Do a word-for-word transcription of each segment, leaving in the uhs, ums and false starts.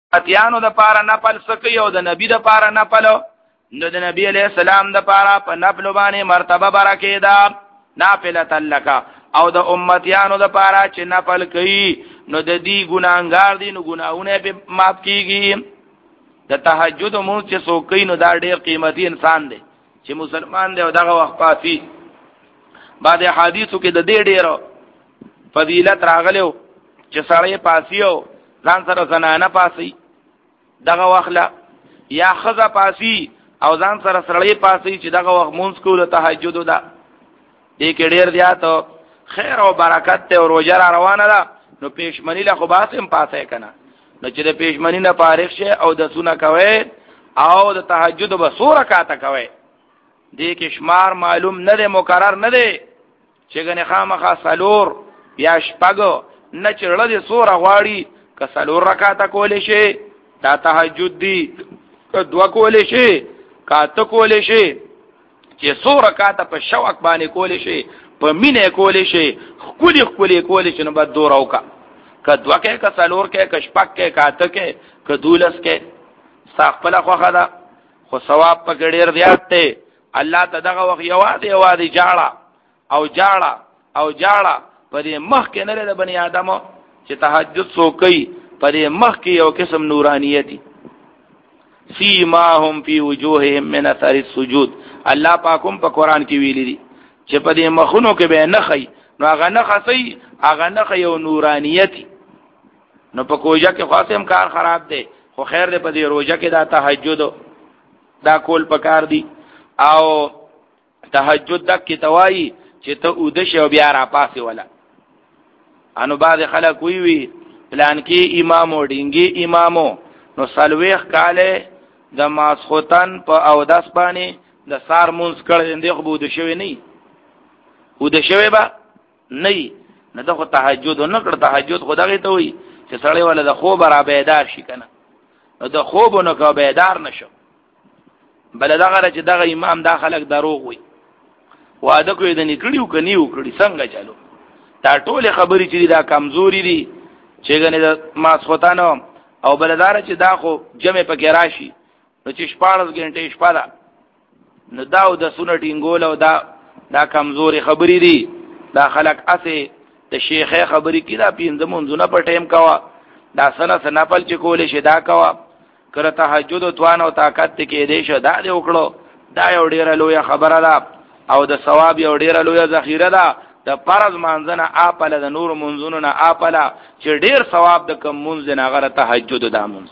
اتیانو د پاره نفل سکی او د نبی د پاره نفل نو د نبی علیہ السلام د پاره په نفل باندې مرتبه برکیدا نافله لک او د امتیانو د پاره چې نفل کوي نو د دې ګناګار دي نو ګناونه به معاف کیږي د تهجد مونږ چې سوکې نو دا ډېر قیمتي انسان دی چې مسلمان دی او دغه وخت پاسي بعد حدیثو کې د دې ډېر فضیلت راغلو چې سړی پاسیو ځان سره زنانه پاسي دغه وخت یا خزه پاسي او ځان سره سړی پاسي چې دغه وخت مونږ کوله تهجد ده دې کې ډېر زیات خیر او برکت ته او روزه را روانه ده نو پېشمنی له خو باسم پاسه کنه نو چې د پېشمنی نه فارغ شه او د سونه کوي او د تهجد به سوره کاته کوي دې کې شمار معلوم نه دی مقرر نه دی چې غنه خامخا سلور یا شپږ نه چړل دي سوره غواړي که سلور رکعاته کولې شي دا تهجد دی که دوا کولې شي کاته کولې شي چې سوره کاته په شوق باندې کولې شي په مینه کولې شي خولي خولي کولې شي نو بد دور اوکا که دوا کې که سلور کې که شپږ کې کاته کې که دولس کې ساقپله خوخه ده خو ثواب په ډېر زیات دی الله ته دغه وخت یوازې یوازې جاړه او جاړه او جاړه په دې مخ کې نه لري بني آدم چې تهجد سوکي په دې مخ کې یو قسم نورانیت دي سیماهم فی وجوههم من اثر السجود الله پاکم په قران کې ویلي دي چې په دې مخونو کې به نه خي نو هغه نه خسي هغه نه خي یو نورانیت نو په کوجا کې خاصم کار خراب دی خو خیر دې په دې روزه کې دا تهجد دا کول پکار دي او تهجد دک کی توای چې ته اودش او بیا را پاسې ولا انو بعد خلک وی وی پلان کې امام او ډینګي امامو نو سلويخ کاله د ماسختن په او داس باندې د سار مونږ کړه دې خو بود شوی نه بود شوی با نه نه دغه تهجد نه کړ تهجد خدای ته وی چې سړی ولا د خوب را بیدار شي کنه نو د خوب نو کا بیدار نشو بل دغه چې دغه امام دا خلک دروغ وي واده کوي د نکړیو کنيو کړي څنګه چالو دا ټول خبرې چې دا کمزوري دي چې غنه د ماسختانو او بلدار چې دا خو جمع پکې راشي نو چې شپږ غنټې شپه ده نو دا د سونه ټینګول او دا دا کمزوري خبرې دي دا خلک اسه د شیخه خبرې کړه پینځه مونږونه په ټیم کوا دا سنه سنپل چې کولې شي دا کوا کړه تهجد او توان او طاقت کې دې شو دا دې وکړو دا یو ډیره لوی خبره ده او د ثواب یو ډیره لوی ذخیره ده د فرض مانځنه اپله د نور منځونو نه اپله چې ډیر ثواب د کوم منځ نه غره تهجد د منځ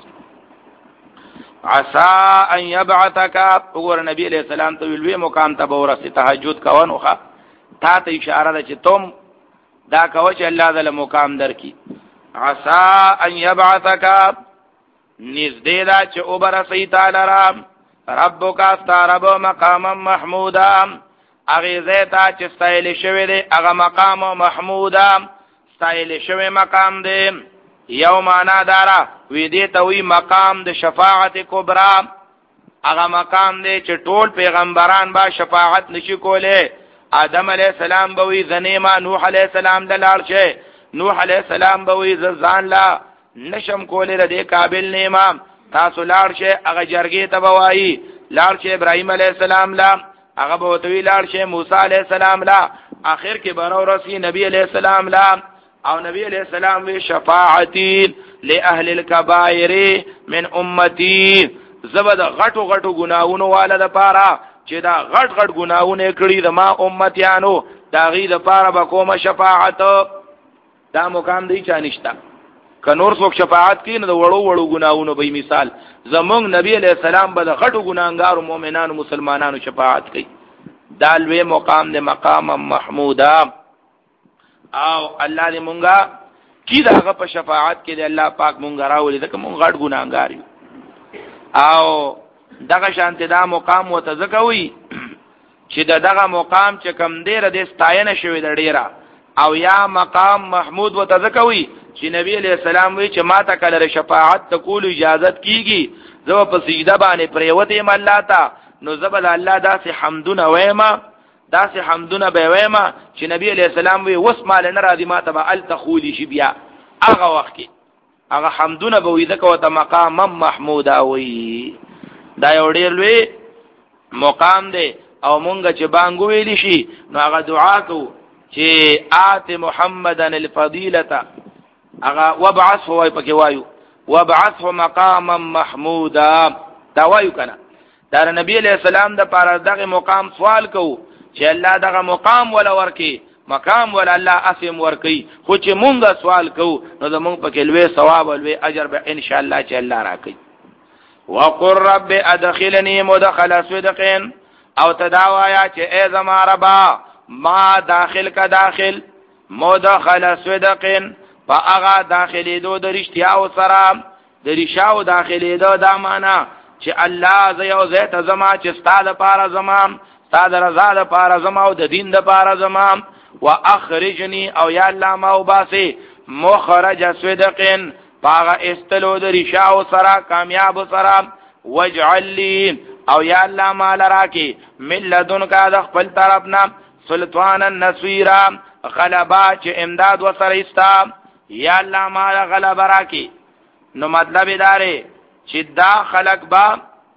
عسى ان يبعثك وګور نبی علیہ السلام ته ویلوی مقام ته ورسې تهجد کوونو ښه تا ته اشاره ده چې تم دا کوي چې الله تعالی مقام درکې عسى ان يبعثك نزدې دا چې او برسې تعالی را ربک استرب مقام محمودا اغه زیتا چې استایل شوی دی هغه مقام محمودا استایل شوی مقام دی یو معنا دارا وی دی ته وی مقام د شفاعت کبرا هغه مقام دی چې ټول پیغمبران با شفاعت نشي کوله آدم علیہ السلام بوی زنیما نوح علیہ السلام دلال شه نوح علیہ السلام بوی زان لا نشم کوله ردی قابل نیما تاسو لاړ شه هغه جرګې ته بوایي لاړ شه ابراهیم علیہ السلام لا هغه بوتوی لاړ شه موسی علیہ السلام لا اخر کې برو رسی نبی علیہ السلام لا او نبی علیہ السلام وی شفاعتی لاهل الكبائر من امتی زبد غټو غټو ګناہوں والا د پاره چې دا غټ غټ ګناہوں کړی د ما امتیانو دا غي د پاره به کومه شفاعت دا مقام دی چا نشتا کنور څوک شفاعت کین د وړو وړو ګناہوں به مثال زمونږ نبی علیہ السلام به د غټو ګناګارو مؤمنانو مسلمانانو شفاعت کوي دا لوی مقام دی مقام محمودا او الله دې مونږه کی داغه په شفاعت کې دی الله پاک مونږه راولي ځکه مونږ غټ ګناګار یو او دغه شانته دا مقام وتزکوي چې دغه مقام چې کم دی ر دې ستاینه شوی د ډیره او یا مقام محمود وتزکوي چې نبی علیہ السلام وی چې ما ته کله شفاعت تقول اجازت کیږي زو په سجده باندې پریوته ملاتا نو زبل الله داسې حمدونه وایما داسې حمدونه به وایما چې نبی علیہ السلام وی وسمال نه راځي ما ته ال تخولی شي بیا هغه وخت کې هغه حمدونه به وي ځکه ورته مقام محمود وي. دا یو ډېر لوی مقام دی او مونږ چې بانګ ویلی شي نو هغه دعا کوو چې آت محمدن الفضیلة هغه وبعثه وای پکې وایو وبعثه مقاما محمودا دا وایو کنه. دا نبی علیہ السلام د پاره دغه مقام سوال کوو چې الله دغه مقام ولا ورکی مقام ولا الله اسم ورکی خو چې مونږه سوال کوو نو زمونږ پکې لوی ثواب او لوی اجر به ان شاء الله چې الله راکړي. وقل رب ادخلني مدخل صدق او تداوایا چې ای زما ربا ما داخل کا داخل مدخل صدق فاغا داخلي دو د رښتیا او سلام د رښاو داخلي دو دا معنا چې الله ز یو زیت زما چې ستاده پارا زما ستاده رضا د پارا زما او د دین د پارا زما واخرجني او یا الله ما وباسي مخرج صدق پاغا استلو د رښاو سره کامیاب سره واجعل لي او یا الله ما لراکی من لدنکا د خپل طرفنا سلطانا نصيرا غلبا چې امداد وسره استا یا الله ما غلبا راکی. نو مطلب داره چې دا خلق با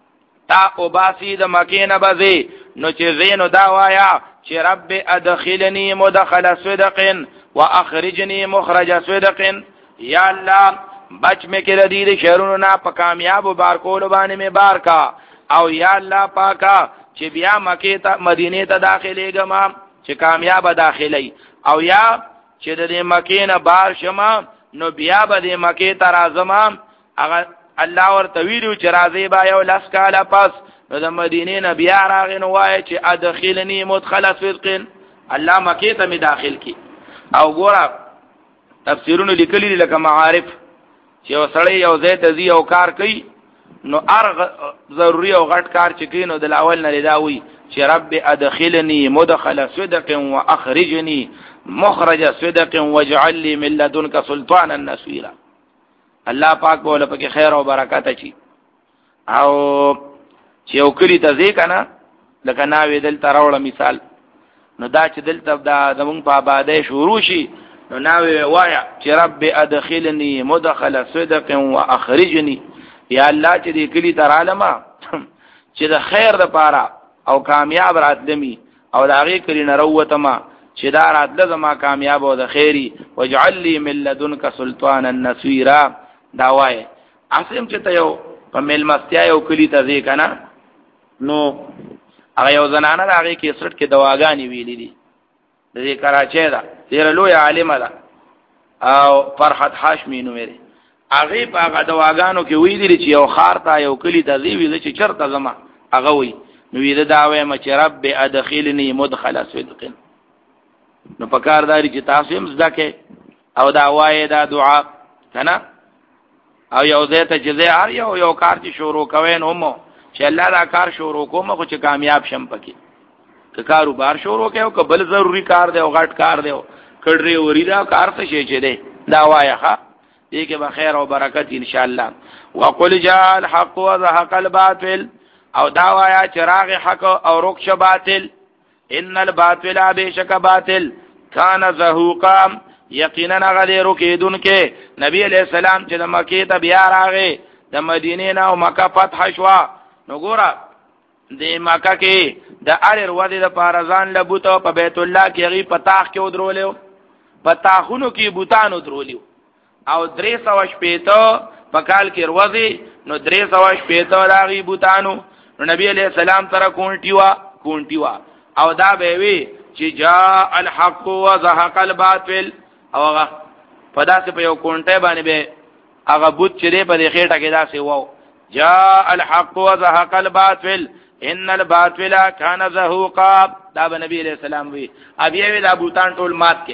تا او باسی د مکینه بزی نو چې زینو دا وایا چې رب ادخلنی مدخل صدق واخرجنی مخرج صدق یا الله بچ میں کې ردی د شهرونو نه په کامیاب و بارکول باندې می بارکا او یا الله پاکا چې بیا مکه ته مدینه ته داخلي ګما چې کامیاب داخلي او یا چې د مکه نه بار شمه نو بیا به د مکه ته راځم هغه الله ورته ویلو چې راځي با یو لاس کاله پس نو د مدینه نه بیا راغی نو وای چې ادخلنی مدخل صدق الله مکه ته می داخل کی. او ګوره تفسیرونه لیکلي لکه معارف چې وسړی یو ځای ته ځي او کار کوي نو ارغ ضروری او غټ کار چې کینو د اول نه لداوي چې رب ادخلني مدخل صدق واخرجني مخرج صدق واجعل لي من لدنك سلطانا نصيرا. الله پاک بوله پکې خیر او برکات اچي. او چې یو کلی ته ځي کنه لکه ناوې دل تراوړه مثال نو دا چې دلته دا زمون په آبادې شروع شي نو ناوې وایا چې رب ادخلني مدخل صدق واخرجني یا الله چې دې کلی تر عالمه چې د خیر د پاره او کامیاب راتلمی او د هغه کلی نه وروته ما چې دا راتله زما کامیاب او د خیری واجعل لي من لدنك سلطانا نصيرا. دا وای اسیم چې ته یو په مل مستیا یو کلی ته ځې کنه نو هغه یو زنانه هغه کې سرت کې دواګانی ویلې دي د دې کراچۍ دا ډېر لوی عالم ده او فرحت هاشمي نو مری هغه په هغه دواګانو کې ویلي چې یو خار ته یو کلی ته ځي ویل چې چرته زما هغه وی نو ویل دا وای م چې رب ادخلني مدخل صدق. نو پکارداري چې تاسو هم ځکه او دا وای دا دعا کنه او یو ځای ته چې هر یو یو کار چې شروع کوي نو مو چې الله دا کار شروع کوم خو چې کامیاب شم پکې که کاروبار شروع کوي او بل ضروری کار دی او غټ کار دی کډری وریدا کار څه شي چې دی دا وای ښا دې کې به خیر او برکت ان شاء الله. وقل جاء الحق وزهق الباطل او دا وایا چراغ حق او رخص باطل ان الباطل بشک باطل کان زهوقا یقینا غدی رکیدون کې نبی علیہ السلام چې د مکې ته بیا راغی د مدینې نه او مکه فتح شوا نو ګوره د مکه کې د اړ ورودې د پارزان لبوته په بیت الله کې غي پتاخ کې ودرولې پتاخونو کې بوتان ودرولې او درې سو شپېته په کال کې وروځي نو درې سو شپېته راغي بوتانو نو نبی علیہ السلام تر کونټي وا کونټي وا او دا به وی چې جاء الحق وزهق الباطل او هغه په داسې په یو کونټه باندې به هغه بوت چې په دې خېټه کې داسې وو جاء الحق وزهق الباطل ان الباطل كان زهوقا دا به نبی علیہ السلام وی ابي وی دا بوتان ټول مات کې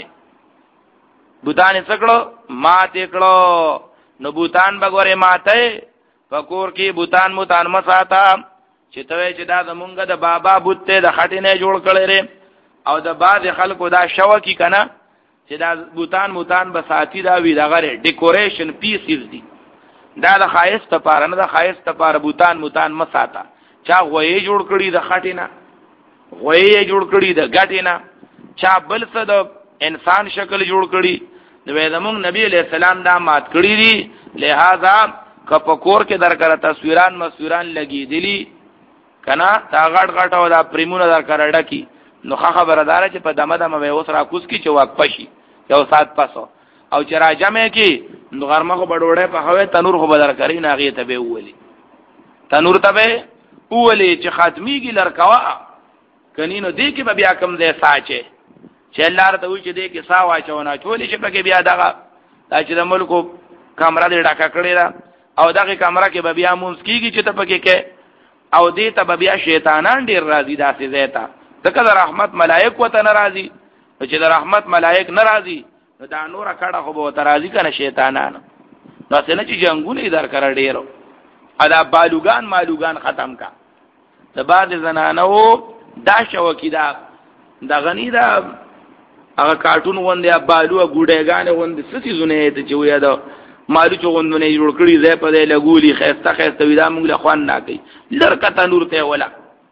بوتان څکړو مات کړو نو بوتان بګوره ماته فکور کې بوتان متان مساتا چې ته چې دا زمونږ د بابا بوت ته د خټې نه جوړ کړي او د باز خلکو دا شو کی کنه چې دا بوتان موتان بساتی دا وی دا غره ډیکوریشن پیسز دي دا د خایست لپاره نه د خایست لپاره بوتان موتان مساتا چا غوي جوړ کړي د خټې نه غوي جوړ کړي د غټې نه چا بل څه د انسان شکل جوړ کړي نو زمونږ نبی علیہ السلام دا مات کړی دي، لہذا کپکور کې درکره تصویران مسویران لګیدلی کنا تا غټ غټ او دا پریمونه درکره ډکی، نو خبردار چې په دمه دمه به اوس را کوس کی چې واک پشي یو سات پاسو او چې را جمع کی نو غرمه خو بډوړې په هوې تنور خو بدر کړی ناغه ته به وولي تنور ته به وولي چې خاتمیږي لړکوا کني نو دې کې به بیا کم دې ساچه چې الله رته وي چې دې کې سا واچونه چولې چې پکې بیا دغه دا چې د ملکو کمره دې ډکه کړی دا او دغه کمره کې به بیا مونږ کیږي چې ته پکې کې او دې ته به بیا شیطانان ډیر راضي داسې زیتا دغه د رحمت ملائک وته ناراضي چې د رحمت ملائک ناراضي نو دا نور کړه خو به ترازی کنه شیطانان نو څنګه چې جنگونه در کړ ډیرو ادا بالوغان مالوغان ختم کا د بعد زنانو دا شو کی دا د غنی دا هغه کارټون وندې بالو ګوډېګان وندې ستی زونه ته چې ویا دا مالو چوغندونه جوړ کړی زې په دې لګولي خسته خسته ودا موږ له خوان نه کوي لړکته نور ته ولا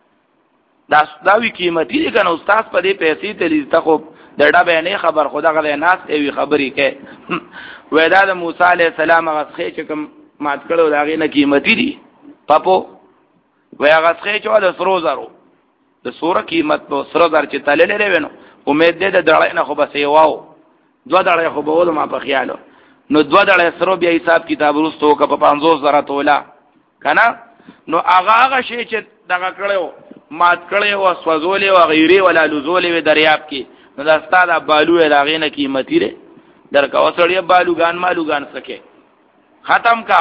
دا داوی قیمتي دي کنه استاد په دې پیسې ته لیدته خو د ډبې نه خبر خدا غلې ناس ای خبرې کې ودا د موسی عليه السلام غسخه چې کوم مات کړو داغه نه قیمتي دي پاپو ویا غسخه چې د سرو زرو د سوره قیمت په سرو زر چې تللې لري ونه امید دې د دړې نه خو بس یو دوا دړې خو به ما په خیالو نو دوا دړې سرو بیا حساب کتاب وروسته کو په پنځوس زره تولا کنه نو هغه هغه شی چې دغه کړو مات کړو او سوزولې او غیره ولا لزولې و دریاب کې نو دا استاد بالو لاغې نه قیمتي لري درکا وسړی بالوغان مالوغان سکے ختم کا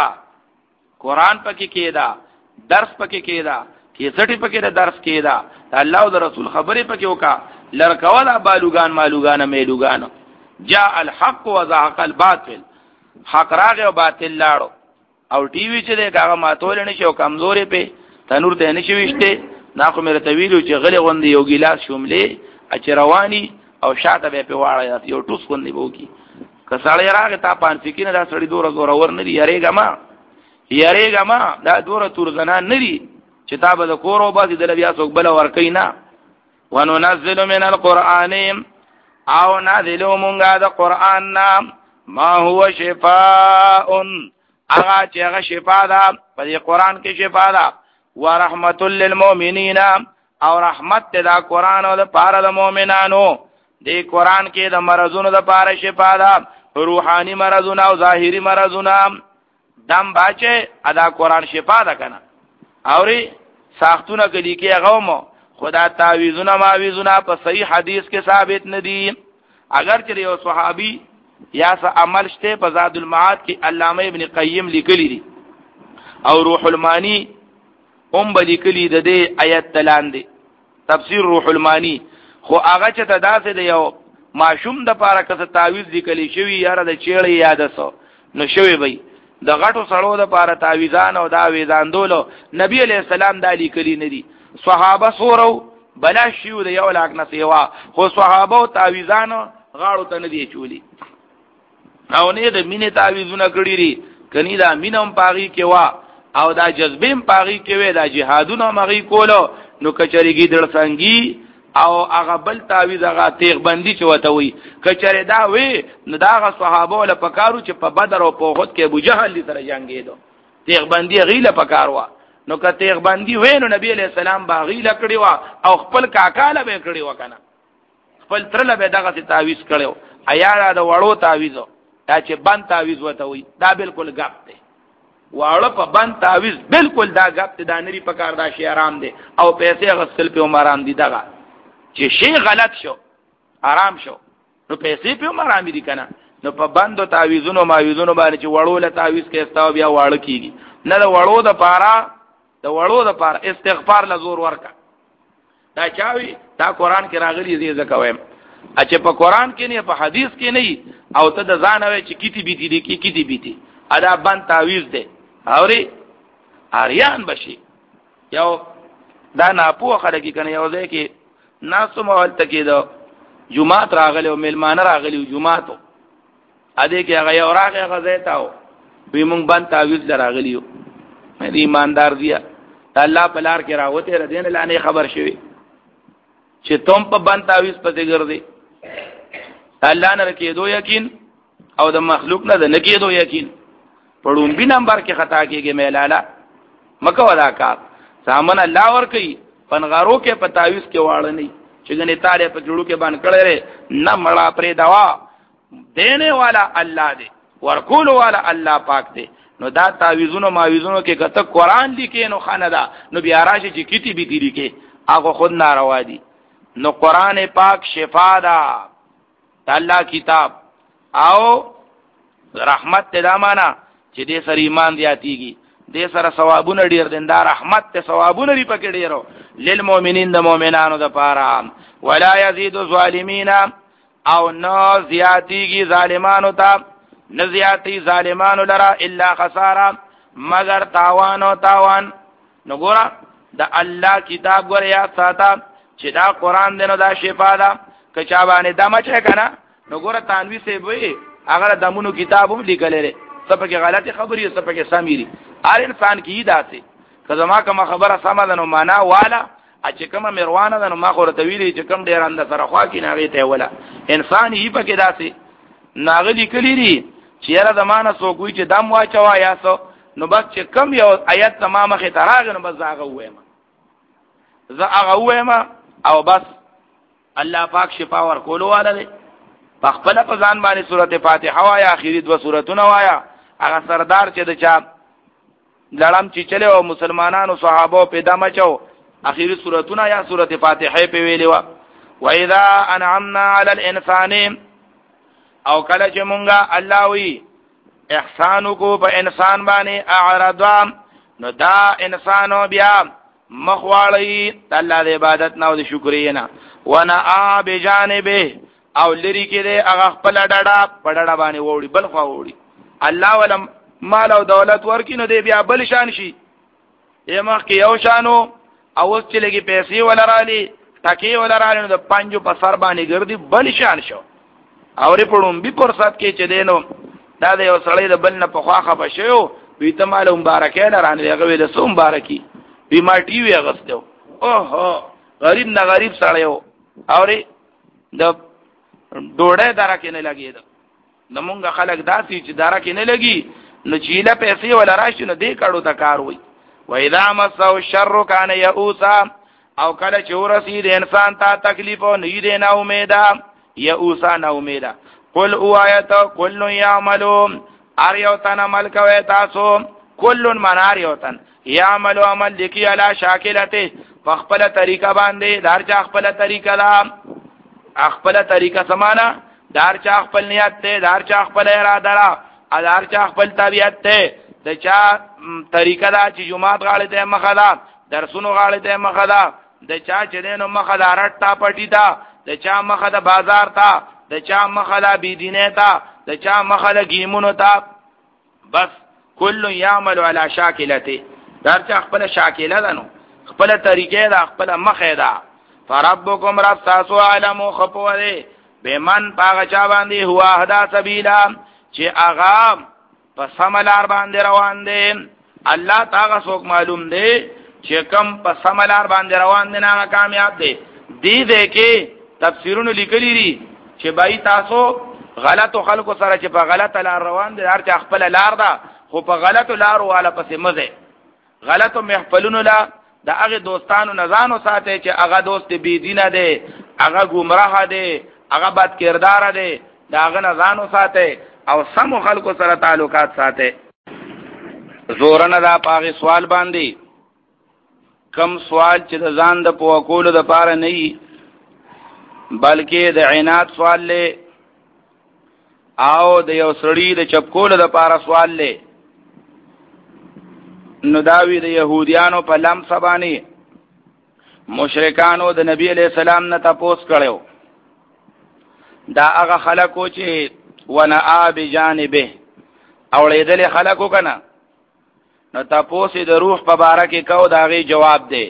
قران پکې کېدا درس پکې کېدا کیسټي پکې دا درس کېدا الله او رسول خبرې پکې وکا لړکوالا بالوغان مالوغان میلوغان جاء الحق وزهق الباطل حق راغ او باطل لاړو او ټي وي چې دا ماتول نه شو کمزورې په تنور ته نشي وشته نا خو مې رتویلو چې غلې غوندي یو ګلاس شوملې اچ رواني او شاته به په واړه یو ټوس کوندې وو کساړی راغی تا پان فکینه دا سړی دور زور ور نه دی یریګه ما یریګه ما دا دور تور زنان نه دی چې تا به کور او باندې د بیا څوک بل ور کینا وننزل من القران او نازلو مونږه د قران نام ما هو شفاء هغه چې هغه شفاء ده په دې قران کې شفاء ده ورحمت للمؤمنین او رحمت دا قران او د پاره د مؤمنانو دې قران کې د مرزونو د پاره شفاء ده روحاني مرزونه او ظاهري مرزونه دم باچه ادا قران شفاء ده کنه اوري ساختونه کلی کې هغه مو خدا تعویذونه ماویذونه په صحیح حدیث کې ثابت ندي اگر چې یو صحابي یا س عمل شته په زاد المعاد کې علامه ابن قیم لیکلی دي او روح المانی هم لیکلی د دې آیت تلاندې تفسیر روح المانی خو هغه چې تداسه دی یو ماشوم د پاره کته تعویذ لیکلی شوی یاره د چیړې یاد سو نو شوی وي د غټو سړو د پاره تعویذان او دا ویزاندولو نبی علیہ السلام د لیکلی ندي صحابه سورو بلا شیو د یو لاک نه سیوا خو صحابه او تعویذان غاړو ته ندي چولی او نه د مینه تعویذونه کړی ری کني دا مینم پاغي کې وا او دا جذبیم پاغي کې وې دا جهادونه مغي کولو نو کچریږي در څنګه او هغه بل تعویذ هغه تیغ بندي چوته وي کچره دا وي نو دا هغه صحابه له پکارو چې په بدر او په احد کې ابو جهل سره جنگیدو تیغ بندي غیله پکاروا نو که تیغ بندي وینو نبی علیہ السلام با غیله کړی وا او خپل کاکاله به کړی وکنه خپل ترله به دغه تعویذ کړو ایا دا وړو تعویذو دا چې بند تعویذ وته وي دا بالکل غپ دی واړه په بند تعویذ بالکل دا غپ دی دا نری پکار دا شی آرام دی او پیسې غسل په عمران دی دغه چې شی غلط شو آرام شو نو پیسې په آرام دي کنه نو په بندو تعویذونو ماویذونو باندې چې وړو له تعویذ کې استاو بیا واړه کیږي نه د وړو د پارا د وړو د پارا استغفار له زور ورکا دا چاوي دا قران کې راغلي دي ځکه وایم اچھا په قران کې نه په حدیث کې نه او ته د ځان وای چې کیتی بیتی دي کی کیتی بیتی ادا بند تعویذ ده اوري اریان بشي یو دا نه پوه خلک کنه یو ځای کې ناسو مول تکې دو جمعات راغلی او ملمان راغلی جمعاتو ا دې کې هغه یو راغی غزیتاو وی مونږ باندې تعویذ راغلیو مې ایماندار دی الله په لار کې راوته ردین لانه خبر شوی چې تم په باندې تعویذ پته ګرځي الله نه کې دو یقین او د مخلوق نه د نکیدو یقین پړون بي نمبر کې خطا کېږي میلالا مکه ودا کا سامان الله ور کوي پنغارو کې پتاويس کې واړ نه چې غني تاله په جوړو کې باندې کړه نه مړه پرې دوا دینے والا الله دی ورکول والا الله پاک دی نو دا تعویذونو ماویذونو کې کته قران لیکي نو خانه دا نو بیا راشي چې کیتی بي دي لیکي هغه خود ناروا دي نو قران پاک شفا دا الله کتاب او رحمت ته دا معنا چې دې سره ایمان دیاتیږي دې سره ثوابونه ډیر دین دا رحمت ته ثوابونه لري پکې ډیرو للمؤمنین د مؤمنانو د پاره ولا یزيد الظالمین او نو زیاتیږي ظالمانو ته نزیاتی ظالمانو لرا الا خسارا مگر تاوان او تاوان نو ګورا د الله کتاب ګور یا ساته چې دا قران دینو دا شفا ده کچا باندې دمه چه کنه نو ګورا تانوی سی وي هغه دمونو کتابوم لیکل لري سپکه غلطی خبري سپکه سميري هر انسان کی داسي کله ما کوم خبره سم ده نو معنا والا چې کومه مروانه ده نو ما خو ته ویلي چې کوم ډیر اند سره خوا کې ناغه ته ولا انسان یې پکې داسي ناغلی کلی ری چیرې د مانه سو کوی چې دم واچوا یا سو نو بس چې کم یو آیت تمامه خې تراغ نو بس هغه وایم زه هغه وایم او بس الله پاک شفا ور کولو والے په خپل په ځان باندې سورته فاتحه وایا اخیری دو سوراتونه وایا هغه سردار چې د چا لړم چې چله او مسلمانانو صحابه په دمه چو اخیری سوراتونه یا سورته فاتحه په ویلې وا و اذا انعمنا علی الانسان او کله چې مونږه الله وی احسان کو په انسان باندې اعرض نو دا انسانو بیا مخوالی الله د عبادت نه او د شکرې نه وانا بجانبه او لری کې دې هغه خپل ډډا پډړه باندې وړي بل خوا وړي الله ولم مال او دولت ورکې نو دې بیا بل شان شي یې مخ کې یو شانو او اوس چې لګي پیسې ولرالي ټکی ولرالي نو د پنجو په سر باندې ګرځي بل شان شو او ری پړم به فرصت کې چې دینو دا د یو سړی د بل نه په خواخه بشو وی ته مال مبارکه لرانه هغه ویل سو مبارکي بي ما ټي وي غستو اوه غریب نه غریب سړی و او ری د ډوړې درکې نه لګید نو مونږ خلک داسي چې درکې نه لګي نو چې له پیسې ولا راشي نو دې کړو ته کار وي و اذا مسو الشر كان يئوسا او کله چې ورسید انسان ته تکلیف او نه دې نه امیدا یئوسا نه امیدا قل او آیت کل یعملو ار یو تن عمل کوي تاسو کل من ار یو تن یعملو عمل لکی علی شاکلته خپل طریقه باندې دار چا خپل طریقه دا خپل طریقه سمانا دار چا خپل نیت ته دار چا خپل اراده را دار چا خپل طبیعت ته د چا طریقه دا چې جمعات غاړه ته مخدا درسونو غاړه ته مخدا د چا چې دینو مخدا رټا پټی تا د چا مخدا بازار تا د چا مخدا بيدینه تا د چا مخدا گیمونو تا بس کل یعمل علی شاکلته دار چا خپل شاکله ده نو خپل طریقې دا خپل مخه ده فربکم رب تاسو علم خپوره بمن پاغه چا باندې هوا هدا سبیلا چې اغا په سملار باندې روان دي الله تعالی څوک معلوم دی چې کم په سملار باندې روان دي نه کامیاب دي دې دې کې تفسیرونه لیکلي دي چې بای تاسو غلط خلکو سره چې په غلط لار روان دي هر چا خپل لار ده خو په غلط لار والا پسې مزه غلط محفلونو لا د هغه دوستانو نزانو ساتي چې هغه دوست بی دینه دی هغه گمراه دی هغه بد کردار دی دا هغه نزانو ساتي او سم خلکو سره تعلقات ساتي زورنه دا پاغي سوال باندې کم سوال چې د ځان د پوکولو د پاره نه وي بلکې د عنایت سوال له او د یو سړی د چپکولو د پاره سوال له نو داوی د يهوديانو په لم سبانی مشرکانو د نبی علیہ السلام نه تاسو کړو دا هغه خلکو چې ونآ بجانبه او لیدل خلکو کنه نو تاسو د روح په باره کې کو دا غي جواب دی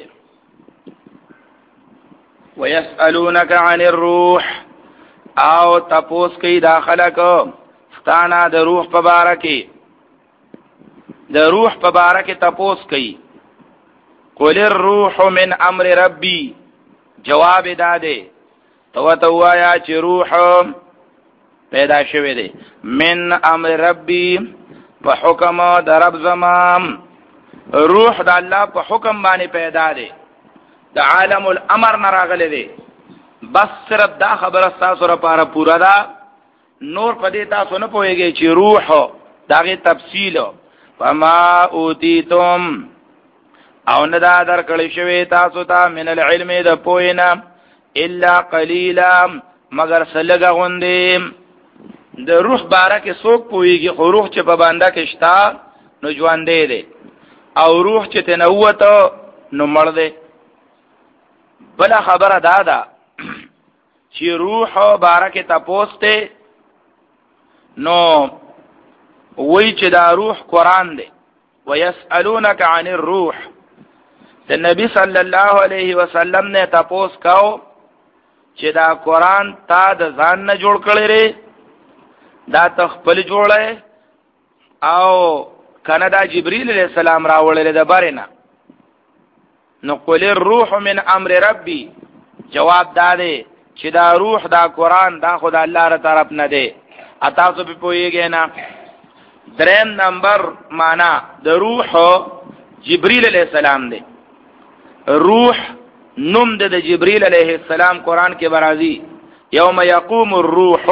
ويسالونك عن الروح او تاسو کې دا خلکو ستانه د روح په باره کې د روح په باره کې تاسو کوي قل الروح من امر ربي جواب داده تو تو وایا چې روح پیدا شوی دی من امر ربی په حکم د رب زمام روح د الله په حکم باندې پیدا دی د عالم الامر نه راغلی دی بس صرف دا خبره تاسو لپاره پورا ده نور په دې تاسو نه پوهیږئ چې روح داغه تفصیل فما اوتیتم او نه دا درکړی شوی تاسو ته من العلم د پوهینا الا قلیلا مگر سلګه غوندې د روح بارکه څوک پوهیږي خو روح چې په باندې کې شتا نو ژوند دی او روح چې تنوته نو مړ دی بل خبره دا ده چې روح بارکه تاسو ته نو وی چې دا روح قران دی ويسالونك عن الروح ته نبی صلی الله علیه وسلم نے تاسو کاو چې دا قران تا د ځان نه جوړ کړی ری دا تخپل جوړه او کنه دا جبرئیل علیہ السلام راوړل د بارنه نو قل الروح من امر ربی جواب داده چې دا روح دا قران دا خدای الله تر طرف نه دی تاسو په پوهیږئ نه دریم نمبر معنا د روح جبرئیل علیہ السلام دی روح نوم د جبرئیل علیہ السلام قران کې برازي یوم یقوم الروح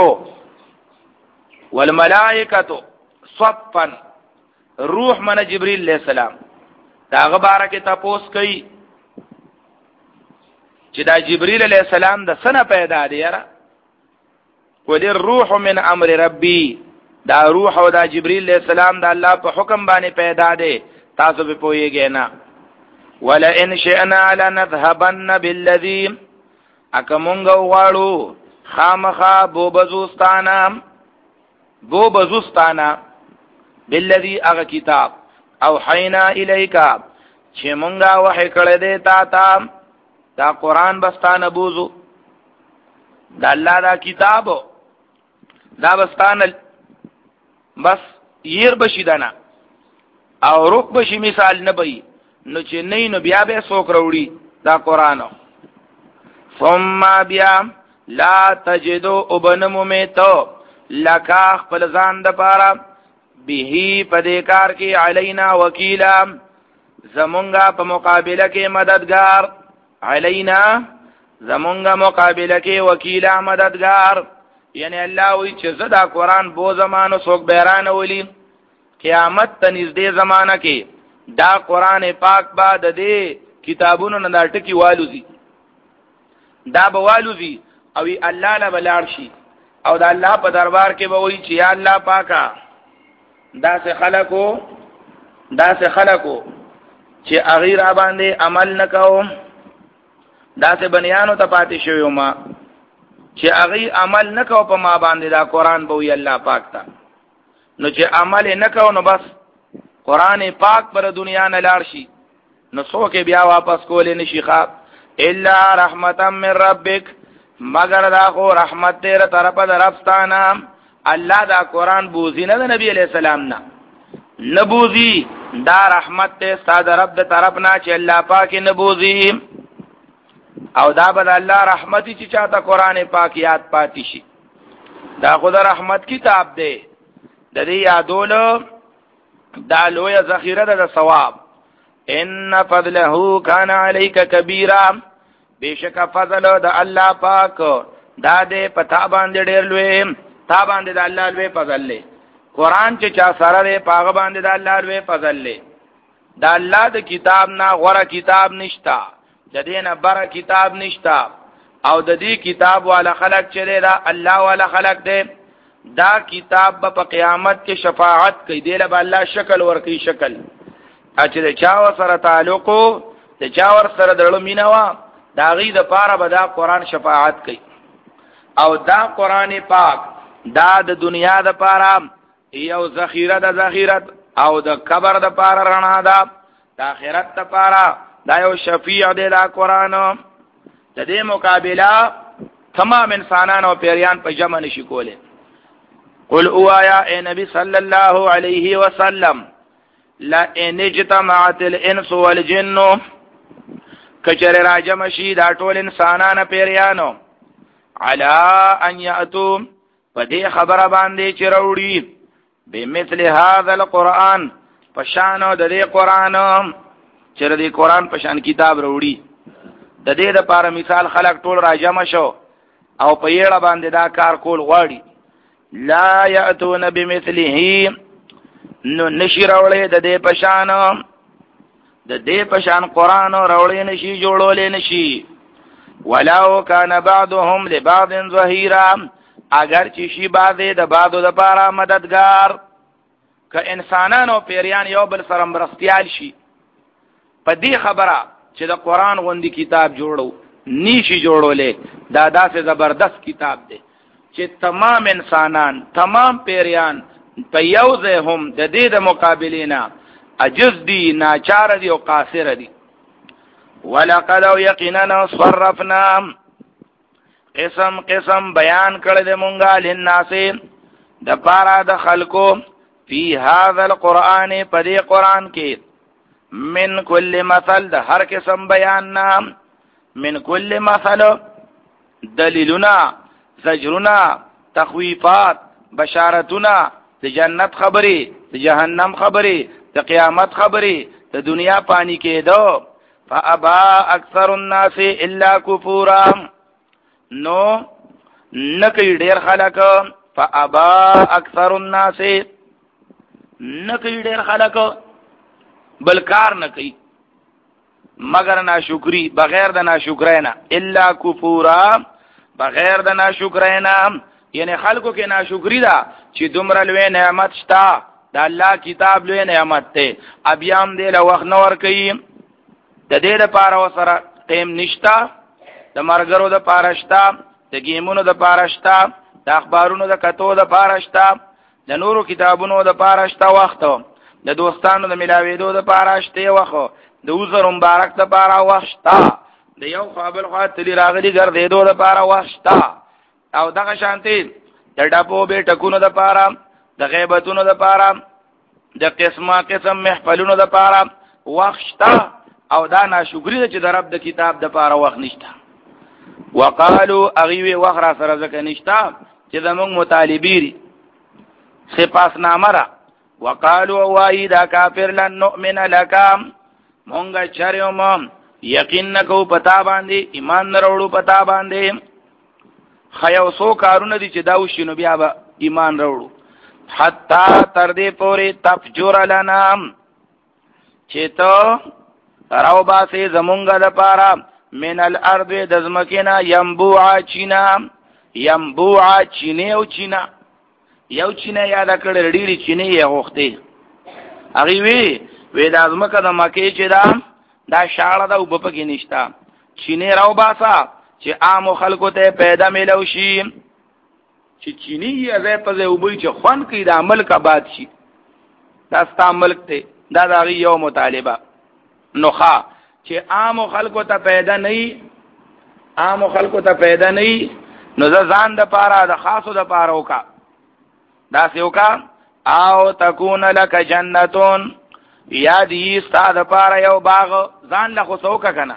والملائکه صفا روح من جبرئیل علیہ السلام دا غبره کې تاسو کوي چې دا جبرئیل علیہ السلام د سنه پیدا دی یاره قل الروح من امر ربی دا روح او دا جبرئیل علیہ السلام دا الله په حکم باندې پیدا دی تاسو به پوهیږئ نه ولا ان شئنا لنذهبن بالذي اکمونګ واړو خامخا بو بزوستانا بو بزوستانا بالذي اغه کتاب او حینا الیکا چې مونږه وحی کړی دی تا ته دا قران بستانه بوزو دا الله دا کتابو دا بستانه بس ير بشي دانا او روک بشي مثال نه بي نو چې نه نو بیا به څوک وروړي دا قران ثم بیا لا تجدو ابنم میتو لکا خپل ځان د پاره به پدې کار کې علینا وکیلا زمونږه په مقابله کې مددگار علینا زمونږه مقابله کې وکیلا مددگار یعنی الله وی چې زدا قران بو زمانو څوک بیران ولي قیامت ته نږدې زمانہ کې دا قران پاک بعد دې کتابونو نه دا ټکی والوزي دا بوالوزي او الله لا بلار شي او دا الله په دربار کې به وی چې یا الله پاکا دا سه خلقو دا سه خلقو چې اغیر باندې عمل نکاو دا سه بنیانو ته پاتې شوی ما چې اغي عمل نکاو په ما باندې دا قران به وی الله پاک تا نو چې عمل نکاو نو بس قران پاک پر دنیا نه لار شي نو څوک بیا واپس کولې نشي خواب الا رحمتا من ربک مگر دا خو رحمت دې طرفه درپستانه الله دا قران بوزي نه نبی علیہ السلام نه نبوزي دا رحمت ته ستاد رب د طرف نه چې الله پاک نبوزي او دا بد الله رحمت چې چاته قران پاک یاد پاتې شي دا خدای رحمت کتاب دی د دې یادولو دا لوی ذخیره ده د ثواب ان فضله کان علیک کبیرا بیشک فضل د الله پاک دا دې پتا باندې ډېر لوی تا باندې د الله لوی فضل له قران چې چا سره دې پاغه باندې د الله لوی فضل له دا الله د کتاب نه غوړه کتاب نشتا د دې نه بره کتاب نشتا او د دې کتاب والا خلق چره دا الله والا خلق دې دا کتاب په قیامت کې شفاعت کوي دی له الله شکل ورکی شکل اچ د چا سره تعلق د چا ور سره درلو مینوا دا غي د پاره به دا قران شفاعت کوي او دا قران پاک دا د دنیا د پاره یو ذخیره د ذخیرت او د قبر د پاره رڼا ده د آخرت د پاره دا یو شفیع دی دا قران د دې مقابله تمام انسانانو او پیریان په جمع نشي کوله قل اوایا اے نبی صلی اللہ علیہ وسلم لئن اجتمعت الانس والجن کچر راجم شي دا ټول انسانان پیریانو علا ان یاتو په دې خبره باندې چې وروړي بمثل هذا القرآن پشانو د دې قرآن چې د دې قرآن پشان کتاب وروړي د دې لپاره مثال خلق ټول راجمع شو او په یړه باندې دا کار کول غواړي لا یاتون بمثله نو نشي راولې د دې پشان د دې پشان قرآن راولې نشي جوړولې نشي ولو کان بعضهم لبعض ظهیرا اگر چې شي بعضې د بعضو د پاره مددگار که انسانانو پیریان یو بل سره مرستیال شي په دې خبره چې د قرآن غوندي کتاب جوړو نیشي جوړولې دا داسې زبردست کتاب دی چې تمام انسانان تمام پیریان په یو ځای هم د دې د مقابلې نه عجز دي ناچار دي او قاصر دي ولقد یقینا صرفنا قسم قسم بیان کړل د مونږه لناس د پارا د خلکو فی هذا القرآن په دې قرآن کې من کل مثل د هر قسم بیان نام من کل مثل دلیلنا زجرنا تخویفات بشارتنا د جنت خبری د جهنم خبری د قیامت خبری د دنیا پانی کېدو فابا اکثر الناس الا کفورا نو نکی ډیر خلق فابا اکثر الناس نکی ډیر خلق بل کار نکی مگر ناشکری بغیر د ناشکرینا الا کفورا بغیر د ناشکرینا یعنی خلقو کې ناشکری دا چې دومره لوی نعمت شتا د الله کتاب لوی نعمت ته ابيام دې له وخت نور کوي د دې لپاره وسره ټیم نشتا د مرګرو د پارشتا د گیمونو د پارشتا د اخبارونو د کتو د پارشتا د نورو کتابونو د پارشتا وخت د دوستانو د ملاویدو د پارشته وخت د وزر مبارک د پارا وخت د یو قابل خاطر راغلي ګرځېدو د پارا وخت او دغه شانتي د ډاپو به ټکونو د پارا د غیبتونو د پارا د قسمه قسم محفلونو د پارا وخت او دا ناشکری چې د رب د کتاب د پاره وخت نشته وقالو اغيوي وخرا سره ځکه نشته چې زموږ مطالبيري سپاس نامره وقالو وای دا کافر لن نؤمن لك مونږه چریوم یقین نکو پتا باندې ایمان وروړو پتا باندې خیو سو کارونه دي چې دا وشینو بیا به ایمان وروړو حتا تر دې پورې تفجر لنا چې ته راو باسي زمونږه د پاره من الارض د زمکینا ينبوع چینا ينبوع چینه او چینا یو چینه یاد کړل ډیری چینه یې غوښته هغه وی وې د زمکه د مکه چې دا دا شاړه د وب پکې نشتا چینه راو باسا چې عام خلکو ته پیدا ملو شي چې چینه یې زې په زې وبې چې خوان کې د عمل کا باد شي دا ست عمل ته دا د یو مطالبه نوخا چې عام خلکو ته پیدا نه عام خلکو ته پیدا نه نو ځان د پاره د خاصو د پاره وکا دا سیوکا او تکون لک جنتون یا دی استاد پاره یو باغ ځان له خو سوکا کنه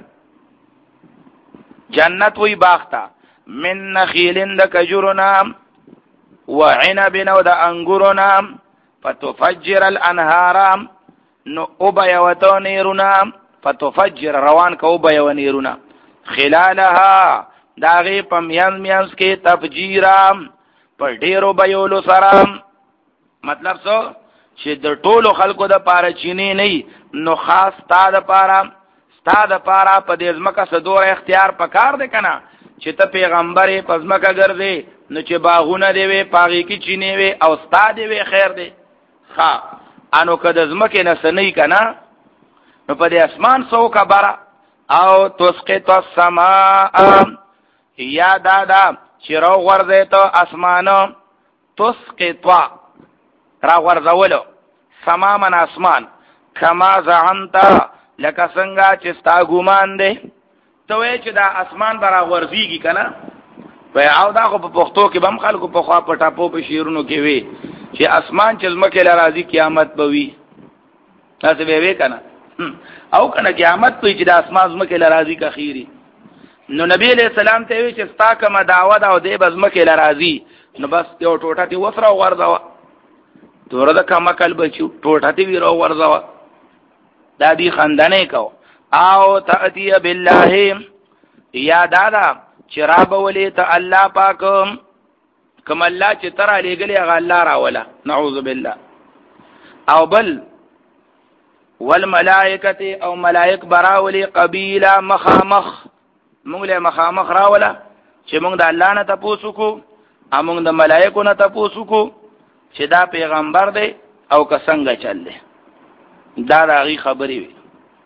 جنت وی باغ تا من نخیل د کجورنا وعنب نو د انګورنا فتفجر الانهار نو او بیوتو نیرونا فتفجر روان کو بیو نیرونا خلالها داغی پا میانز میانز کے تفجیرا پر ډیرو بیولو سرام مطلب سو چې د ټولو خلکو د پاره چینی نه نو خاص تا د پاره ستا د پاره په دې ځمکه صدور اختیار پکار دی کنه چې ته پیغمبرې په ځمکه ګرځې نو چې باغونه دی وي پاغي کې چینی وي او ستا دی وي خیر دی ها انو کده زمکه نسنی کنا نو په دې اسمان سو کبره او تسقط السماء یا دادا چې را ورځه ته اسمانو تسقط را ورځولو سما من اسمان کما زعمت لکه څنګه چې ستا ګومان دی ته وې چې دا اسمان برا ورځيږي کنه و او دا خو په پښتو کې بم خلکو په خوا په ټاپو په شیرونو کې وي چې اسمان چې زمکه لراځي قیامت به وي تاسو به وې کنه او کنه قیامت په چې د اسمان زمکه لراځي کا خيري نو نبی علیہ السلام ته وی چې ستا کومه دعوت او دې بزمکه لراځي نو بس یو ټوټه تی وفره ورځوا دوره د کمکل بچو ټوټه تی ویرو ورځوا دا دی خندنه کو او تأتی بالله یا دادا چراب ولی ته الله پاک کم الله چې تر علی گلی هغه الله راولا نعوذ بالله او بل والملائکه او ملائک براولی قبیله مخامخ موږ له مخامخ راولا چې موږ د الله نه تاسو کو موږ د ملائکو نه تاسو کو چې دا پیغمبر دی او که څنګه چل دی دا دغه خبرې وي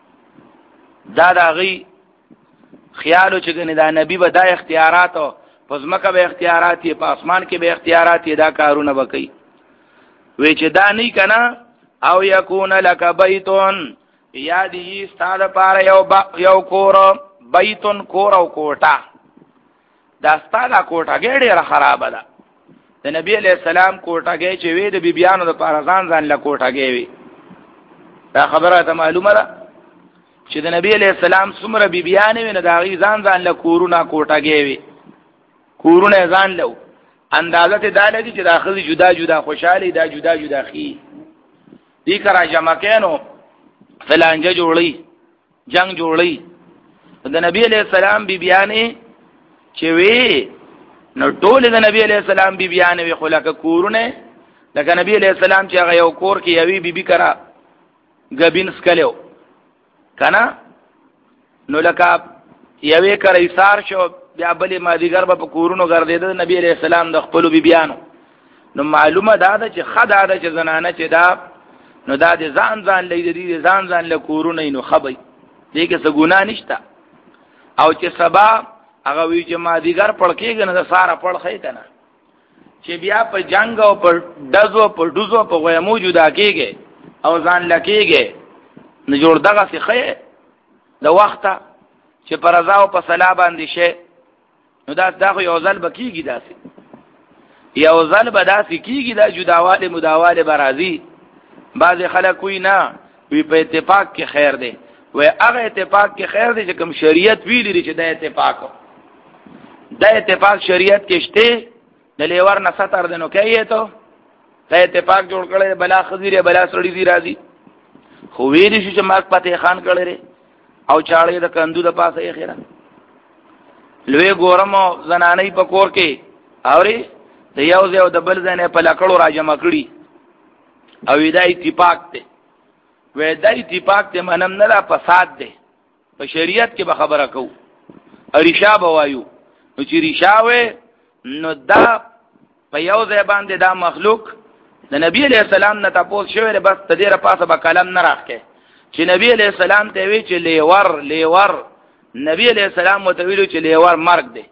دا دغه خیالو چې ګنې دا نبی به دا اختیارات او پزماکه به اختیارات یې په اسمان کې به اختیارات یې دا کارونه وکړي وی چې دا نه کنا او یکون لک بیتون یا دی ستاده پاره یو یو کور بیتون کور او کوټه دا ستاده کوټه ګډه خراب ده د نبی علیہ السلام کوټه چې وی د بیبیانو د پاره ځان ځان له کوټه وی دا خبره ته معلومه ده چې د نبی علیہ السلام څومره بیبیانې ویني دا غي ځان ځان له کورونه کوټه وی کورونه ځان له اندازه ته دالږي چې داخلي جدا جدا خوشحالي دا جدا جدا خي دې کرا جمع کینو فلانجه جوړي جنگ جوړي د نبی علیہ السلام بیبیانې چې وی نو ټول د نبی علیہ السلام بیبیانې وی خلک کورونه لکه نبی علیہ السلام چې هغه یو کور کې یوي بیبي کرا غبین سکلو کنا نو لکه یوې کرا ایثار شو بیا بلې مادیګر به په کورونو ګرځیدل نبی علیہ السلام د خپل بیبیانو نو معلومه دا ده چې خدای دا چې زنانه چې دا نو دا د ځان ځان لې دې ځان ځان له کورونه نو خبي دې کې څه ګناه نشته او چې سبا هغه وی چې مادیګر پړ کېږي نه د ساره پړ خې کنه چې بیا په جنگ او په دزو په دزو په غوې موجوده کېږي او ځان لکېږي نو جوړ دغه څه خې د وخته چې پر رضا او په صلا باندې شي نو دا دغه یو ځل بکیږي داسې یو ځل به داسې کېږي دا جداواله مداواله برازي بعض خلک وی نه وی په اتفاق کې خیر دی وای هغه اتفاق کې خیر دی چې کوم شریعت ویلي چې د اتفاق د اتفاق شریعت کې شته د لیور نه ستر دنو کوي ته د اتفاق جوړ کړي بلا خزیره بلا سړی دی راځي خو ویلي چې ماک پته خان کړي او چاړې د کندو د پاسه یې خیره لوی ګورم زنانې په کور کې اوري د یو ځای د بل ځای په لکړو راجمع کړي او دا اتفاق دی وې دا اتفاق ته منم نه لا فساد دی په شریعت کې به خبره کو ریشا بوایو نو چې ریشا وې نو دا په یو ځای باندې دا مخلوق د نبی علیہ السلام نه تاسو شوې بس تدیره پاسه به کلام نه راخکې چې نبی علیہ السلام ته وی چې لیور لیور نبی علیہ السلام متویلو چې لیور مرګ دی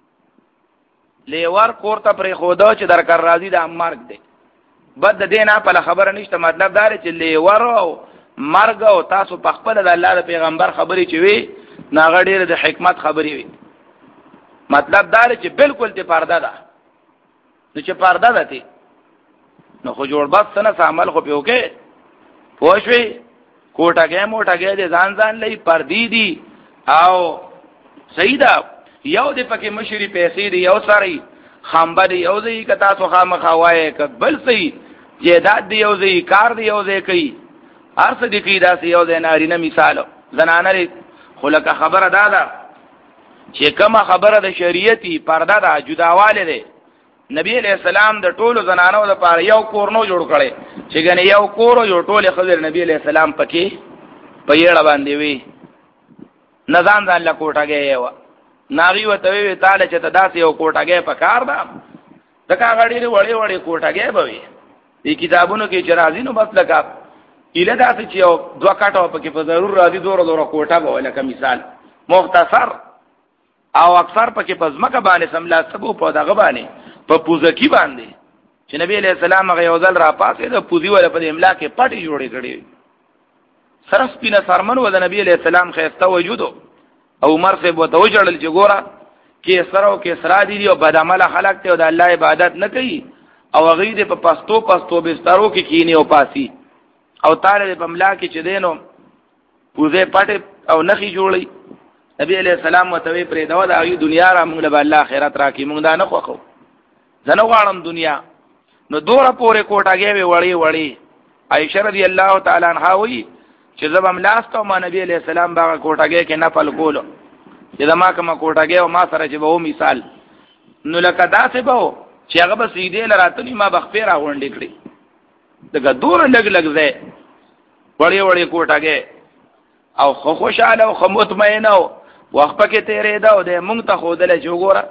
لیور کوړه پر خدا چې درکر راضی دا مرګ دی بد دینه په خبره نشته مطلب دا چې لیور او مرګ او تاسو په خپل د الله د پیغمبر خبرې چې وی ناغړې د حکمت خبرې وی مطلب دا چې بالکل ته پرده ده نو چې پرده ده تی نو خو جوړ بس نه عمل خو پیو کې پوښوي کوټه موټه دې ځان ځان لې پردي دي او سیدا یو دې پکې مشری پیسې دي یو ساري خامبر یو ځای کتا سو خامخا وای ک بل سي جیداد دی یو ځای کار دی یو ځای کوي ارث دې کی دا سي یو ځای نارینه مثال زنانه خلک خبره دادا چې کومه خبره د شریعتي پرده دا جداواله ده نبی علیہ السلام د ټولو زنانو لپاره یو کور نو جوړ کړي چې ګنې یو کور یو ټوله خضر نبی علیہ السلام پکې په یړه باندې وی نزان ځان لا کوټه یو ناغي وته وی تعالی چې تداسې یو کوټه په کار ده دکا غړي وړي وړي کوټه به وي دې کتابونو کې جرازینو بس لکه اله داسې چې یو دوه کټو پکې په ضرور راځي دور دور کوټه به لکه مثال مختصر او اکثر پکې په ځمکه باندې سملا سبو په دغه باندې په پوزکی باندې چې نبی علیہ السلام هغه یو ځل را پاسې د پوزي ولا په املا کې پټي جوړې کړې سرف پینه سرمن و د نبی علیہ السلام خیسته وجود او عمر سے بو توجړل چې ګورا کې سرو کې سرا دي او بد عمل خلق ته او د الله عبادت نه کوي او هغه دې په پستو پستو بسترو کې کینی او پاسي او تعالی په املا کې چې دینو پوزه پټ او نخي جوړي نبی علیہ السلام متوي پرې دا د دنیا را موږ له الله آخرت راکې موږ دا نه خوخو زنه غواړم دنیا. نو دوره پورې کوټاګې وی وړي وړي. عائشہ رضی الله تعالی عنها وی چې زبم لاستو ما نبی علیہ السلام باغه کوټاګې کې نفل کولو چې دما کما کوټاګې او ما سره چې به و مثال نو لکه داسې به چې هغه به سیدې لراتنی ما بخپې را غونډې کړې دغه دور لګ لګ ځای وړي وړي کوټاګې او خو خوشاله او خو مطمئن او وخت پکې تیرې دا او د مونږ ته خودل چې وګوره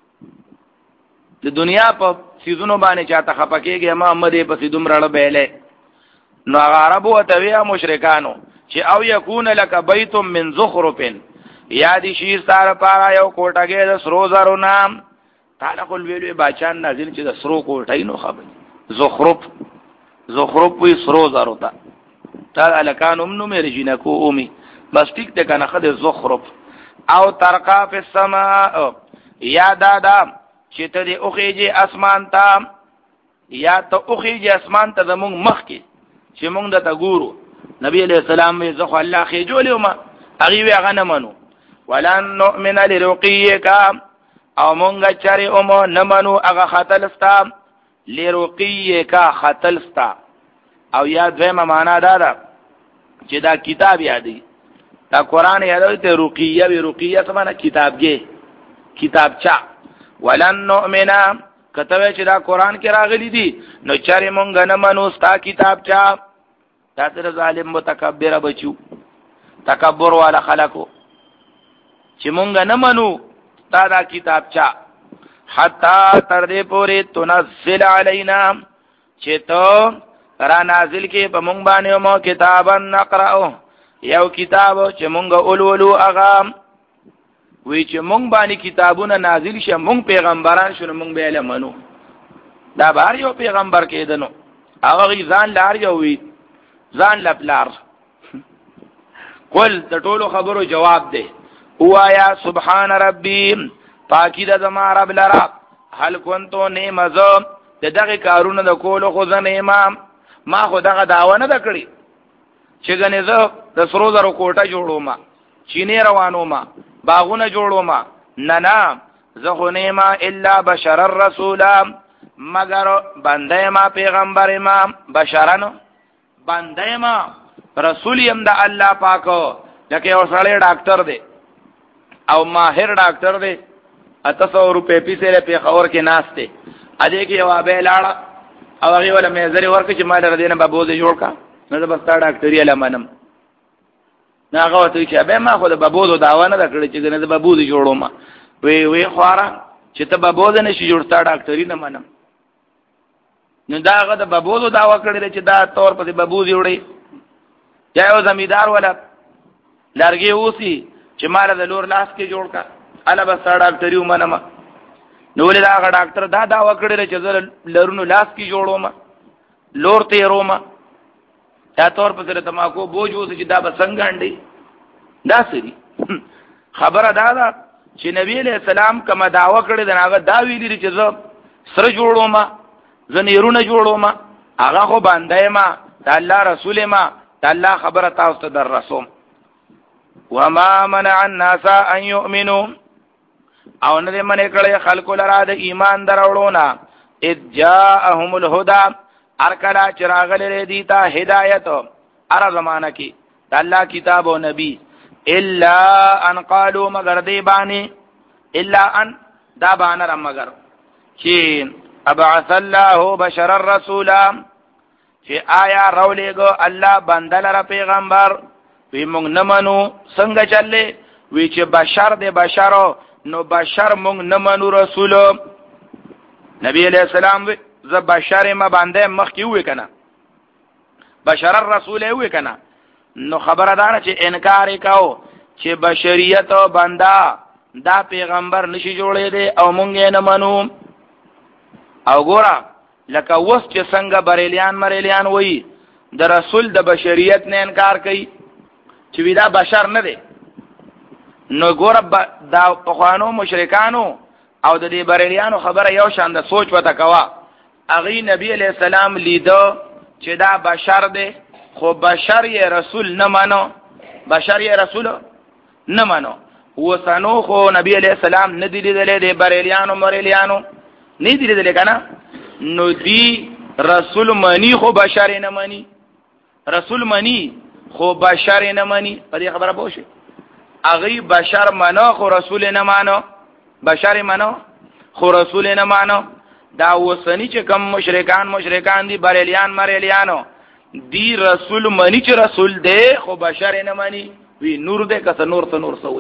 د دنیا په سيزونو باندې چاته خپکیږي ما محمد په سیدوم راړه بیلې نو عربو ته ویا مشرکانو چې او یکون لک بیت من زخرف یا دي شي ستاره پاره یو کوټګه د سرو زرو نام تعالی قل ویلو بچان نازل چې د سرو کوټای نو خبر زخرف زخرف وی سرو زرو تا تعالی کانو منو مې رجینکو اومي بس ټیک ته کنه خد زخرف او ترقا فی السماء یا دادا چې ته د اوخیږي اسمان ته یا ته اوخیږي اسمان ته زمونږ مخ کې چې مونږ د تا ګورو نبی علیہ السلام یې زخو الله خېجولې ما هغه وی هغه نه منو ولن نؤمن لرقیک او مونږ چاري اومو نه منو هغه خاتلستا لرقیک خاتلستا او یا دویمه معنا دا ده چې دا کتاب یادی دا قران یادوي ته رقیه وی رقیه څه معنا کتابګه کتابچا ولن نؤمن کتابه چې دا قران کې راغلي دي نو چاري مونږ نه منو ستا کتابچا دا تر ظالم متکبر بچو تکبر والا خلقو چې مونږ نه منو تا دا کتابچا حتا تر دې پورې تنزل علینا چې تو را نازل کې په مونږ باندې مو کتابن نقرأو یو کتاب چې مونږ اولولو اغام وی چې مونږ باندې کتابونه نازل شه مونږ پیغمبران شونه مونږ به علم منو دا بار یو پیغمبر کېدنو هغه ځان لار یو وی ځان لپلار قل د ټولو خبرو جواب دی وایا سبحان ربي پاکی د زما رب لرا هل كنتو نعمزو د دغه کارونه د کولو خو ځنه امام ما خو دغه داوا نه دکړي چې غنې زه د سرو زرو کوټه جوړوم چینه روانو ما باغونه جوړوم نه نه زه خو نیما الا بشر الرسول مگر بنده ما پیغمبر ما بشرن بنده ما رسول يم د الله پاکو لکه یو سړی ډاکټر دی او ماهر ډاکټر دی اته سو روپے پیسې په خور کې ناشته اده کې یو ابه لاړه او هغه ولا مېزري ورکه چې مال ردینه به بوزي جوړ کا نه بس تا ډاکټري علمانم نه هغه ته چې ابه ما خو د بابوزو داوا نه کړی چې نه د بابوزو جوړوم وی وی خواره چې ته بابوز نه شي جوړتا ډاکټري نه منم نو دا هغه د بابوزو داوا کړی چې دا تور په بابوز جوړي یا یو زمیدار ولا لارګي اوسي چې مال د لور لاس کې جوړ کا الا بس ډاکټري ومنم نو ولې دا هغه ډاکټر دا داوا کړی چې زه لرونو لاس کې جوړوم لور ته روما دا تور په سره تماکو بوجو چې دا به څنګه انډي دا سری خبره دا ده چې نبی علیہ السلام کما داوا کړی دا هغه دا ویلي چې زه سره جوړوم زنیرونه جوړوم هغه خو باندې ما د الله رسول ما د الله خبره تاسو ته در رسوم وما منع الناس ان يؤمنوا او نه منې کړي خلکو لرا د ایمان دراوړونه اذ جاءهم الهدى ارکلا چراغ لري دیتا هدایت ار زمانہ کی د الله کتاب او نبی الا ان قالوا مگر دی بانی الا ان دا بانر مگر چې ابعث الله بشر الرسول چې آیا رولېګو الله بندل را پیغمبر وی مونږ نه منو څنګه چلې وی چې بشر دی بشرو نو بشر مونږ نه منو رسول نبی علیہ السلام ز بشر ما باندې مخ کی وې کنه بشر الرسول وې کنه نو خبردار چې انکار وکاو چې بشریت او بندا دا پیغمبر نشي جوړې دي او مونږ نه منو او ګورا لکه وس چې څنګه بریلیان مریلیان وې د رسول د بشریت نه انکار کوي چې ودا بشر نه دی نو ګور دا پخوانو مشرکانو او د دې بریلیانو خبره یو شان د سوچ وته کوا اغي نبی علیہ السلام لیدو چې دا بشر دی خو بشر یې رسول نه مانو بشر یې رسول نه مانو وسنو خو نبی علیہ السلام نه دی لیدلې د بریلیانو مریلیانو نه دی لیدل کنه نو دی رسول منی خو بشر نه منی رسول منی خو بشر نه منی په دې خبره پوه شئ اغي بشر منو خو رسول نه مانو بشر منو خو رسول نه مانو دا وسنی چې کم مشرکان مشرکان دي بریلیان مریلیانو دی رسول منی چې رسول دی خو بشر نه منی وی نور دې کته نور ته نور سوی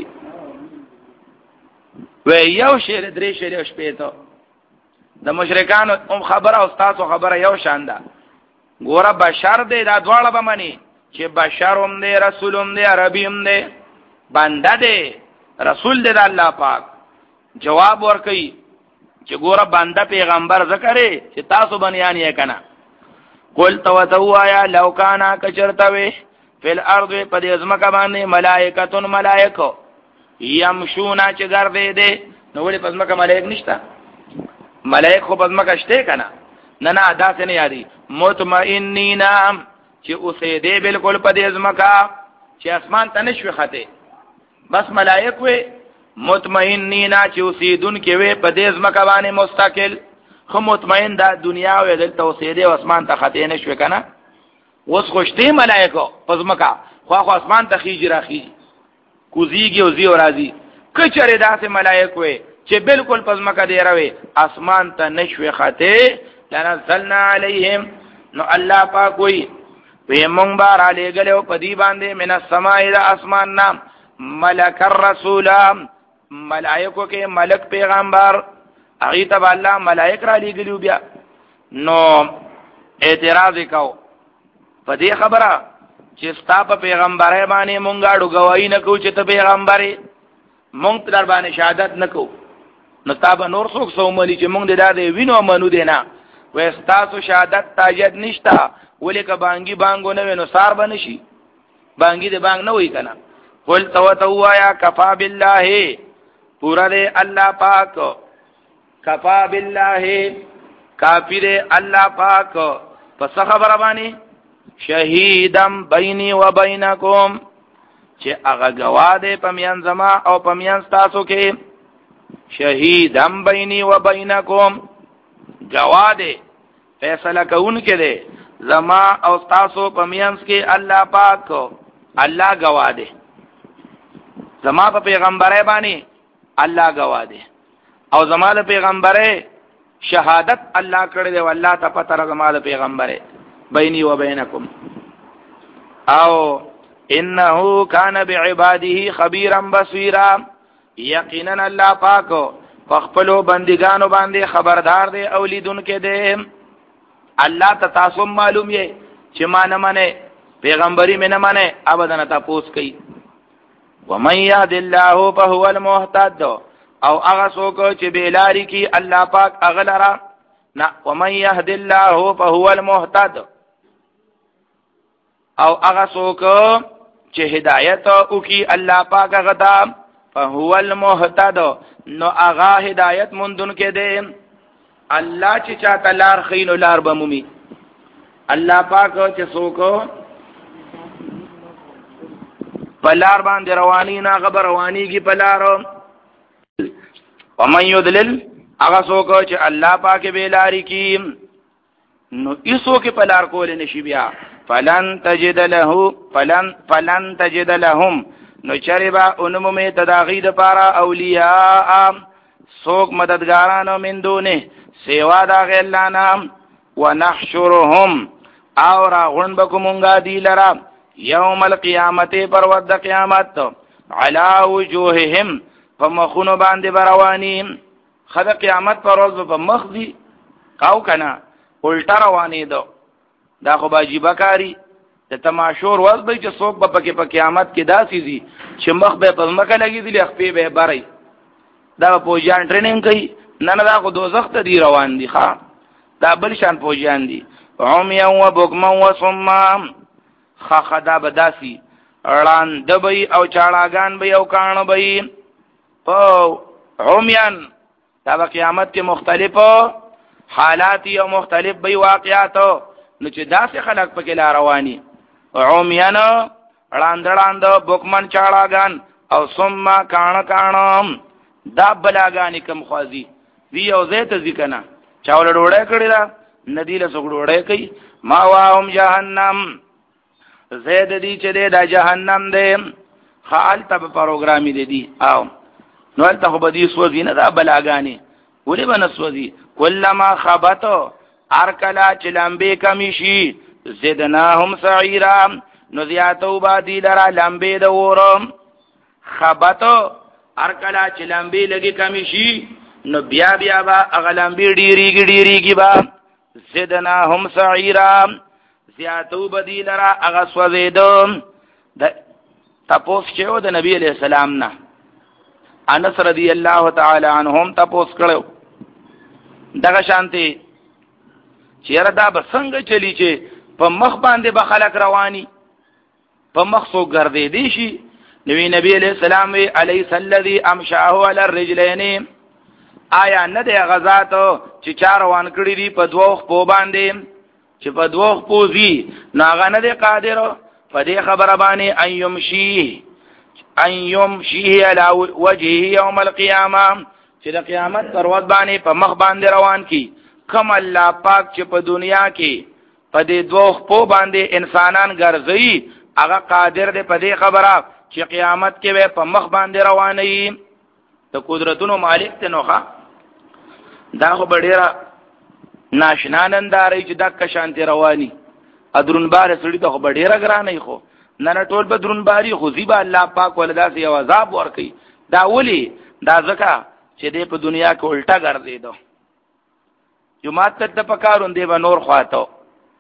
و یو شعر درې شعر شپې ته د مشرکان هم خبره او تاسو خبره یو شان ده ګوره بشر دی دا دواړه به منی چې بشر هم دی رسول هم دی عربي هم دی بنده دی رسول دی د الله پاک جواب ورکړي چې ګوره بنده پیغمبر ذکرې چې تاسو بنیان یې کنه قل تو توایا لو کانا کچرتوي فل ارض په دې ځمکه باندې ملائکتون ملائکو یمشونا چې ګرځې دي نو ولې په ځمکه ملائک نشته ملائک خو په ځمکه شته کنه نه نه ادا څه نه یادي مطمئنین چې اوسې دې بالکل په دې ځمکه چې اسمان ته نشوي خته بس ملائک وې مطمئنین چې اوسیدون کې وې په دې ځمکه باندې مستقل خو مطمئن دا دنیا او دلته اوسېده او اسمان ته خته نشوي کنه اوس خوشته ملائکه په ځمکه خو خو اسمان ته خيږي راخيږي کوزيږي او زی او راځي کچره داسې ملائک وې چې بالکل په ځمکه دی راوي اسمان ته نشوي خته لنزلنا عليهم نو الله پاک وې په مونږ بار علی غلو په دی باندې من السماء الى اسمان نام ملک الرسول ملائکو کې ملک پیغمبر اغه تب الله ملائک را لګلو بیا نو اعتراض وکاو په دې خبره چې ستا په پیغمبري باندې مونږه اډو گواہی نه کو چې ته پیغمبري مونږ در باندې شهادت نه کو نو تابه نور څوک سوملی چې مونږ دې دا دې وینو منو دینا وې ستاسو شهادت تاجت نشتا ولې ک بانګي بانګو نه وینو سار بنشي بانګي دې بانګ نه وای کنه قل تو تو یا کفا بالله پورا دې الله پاک کفا بالله کافر الله پاک پس خبر باندې شهیدم بیني و بینکم چې هغه گواه دې پمیان زما او پمیان تاسو کې شهیدم بیني و بینکم گواه دې فیصله کوون کې دې زما او تاسو پمیان کې الله پاک الله گواه دې زما په پیغمبره باندې الله گواه دې او زماله پیغمبره شهادت الله کړی دی والله ته پته زماله پیغمبره بیني و بینکم او انه کان بعباده خبيرا بصيرا یقینا الله پاک خپل بندگانو باندې خبردار دی او لیدونکو دی الله ته تاسو معلوم یې چې ما نه منه پیغمبري مې نه منه ابدا تاسو کوي ومن يهد الله فهو المهتد او هغه څوک چې بیلاری کی الله پاک اغلرا نه ومن يهد الله فهو المهتد او هغه څوک چې هدایت او کی الله پاک غدا فهو المهتد نو هغه هدایت مندون کې دی الله چې چاته لار خین لار بمومي الله پاک چې څوک پلار باندې رواني نه خبر روانيږي پلار ومن يضلل هغه څوک چې الله پاک به لاري کی نو ایسو کې پلار کول نشي بیا فلن تجد له فلن فلن تجد لهم نو چربا انمه تداغید پارا اولیاء څوک مددګارانو من دونه سیوا دا غلانا ونحشرهم او را غون بکومونگا دی لرا یوم القیامت پر ود قیامت علا وجوههم فمخونو باندې بروانی خد قیامت پر ورځ په مخ دی کاو کنا الټا رواني دو دا خو باجیبه کاری د تماشور ورځ به چې څوک په پکې په قیامت کې داسې دي چې مخ به په مکه لګي دي خپې به باري دا پوجان ټریننګ کوي نه نه دا خو دوزخ ته دی روان دي ښا دا بل شان پوجان دي عمیا و بوکما و صمام خخدا بداسي اړان دبي او چاړاګان به او کان به په عمیان دا قیامت کې مختلفو حالات او مختلف به واقعات نو چې داسې خلک پکې لا رواني عمیان اړاندړاند بوکمن چاړاګان او ثم کان کان دا بلاګانی کم خوازي وی او زه ته ځکنه چاول ډوړې کړی دا ندی له سګ ډوړې کوي ما واهم جهنم زید دی چې د جهنم دی خال ته پروګرامي دی دی او نو ته خو بدی سوځي نه دا بلاګانی ولې بن سوځي کلمہ خبتو ارکلا چلمبه کمیشي زدناهم سعیرا نو زیاتو با دی لرا لمبه د ورم خبتو ارکلا چلمبه لګي کمیشي نو بیا بیا با اغلمبه ډیریږي ډیریږي با زدناهم سعیرا زیاتو بدی لرا اغا سوزیدو د تپوس چهو د نبی علیہ السلام نا انس رضی اللہ تعالی عنہم تپوس کړو دغه شانتی چیرې دا بسنګ چلی چې په مخ باندې به خلق رواني په مخ سو ګرځې دي شي نبی نبی علیہ السلام وی الیس الذی امشاه علی الرجلین آیا نه د غزات چې چار روان کړی دي په دوه خو باندې چې په دوه پوزي ناغه نه دی قادر په دې خبره باندې ايم شي ايم شي على وجهه يوم القيامه چې د قیامت پر ورځ باندې په مخ باندې روان کی کم الله پاک چې په دنیا کې په دې دوه په باندې انسانان ګرځي هغه قادر دی په دې خبره چې قیامت کې به په مخ باندې رواني ته قدرتونو مالک ته نوخه دا خو ډیره ناشناننداري چې دک شانتي رواني ادرونبار سړی ته خو ډیره ګرانه خو نه نه ټول به درونباري خو زیبا الله پاک ولدا سي عذاب ورکي دا ولي دا ځکه چې دې په دنیا کې الټا ګرځي دو جمعات ته پکارون دی به نور خواته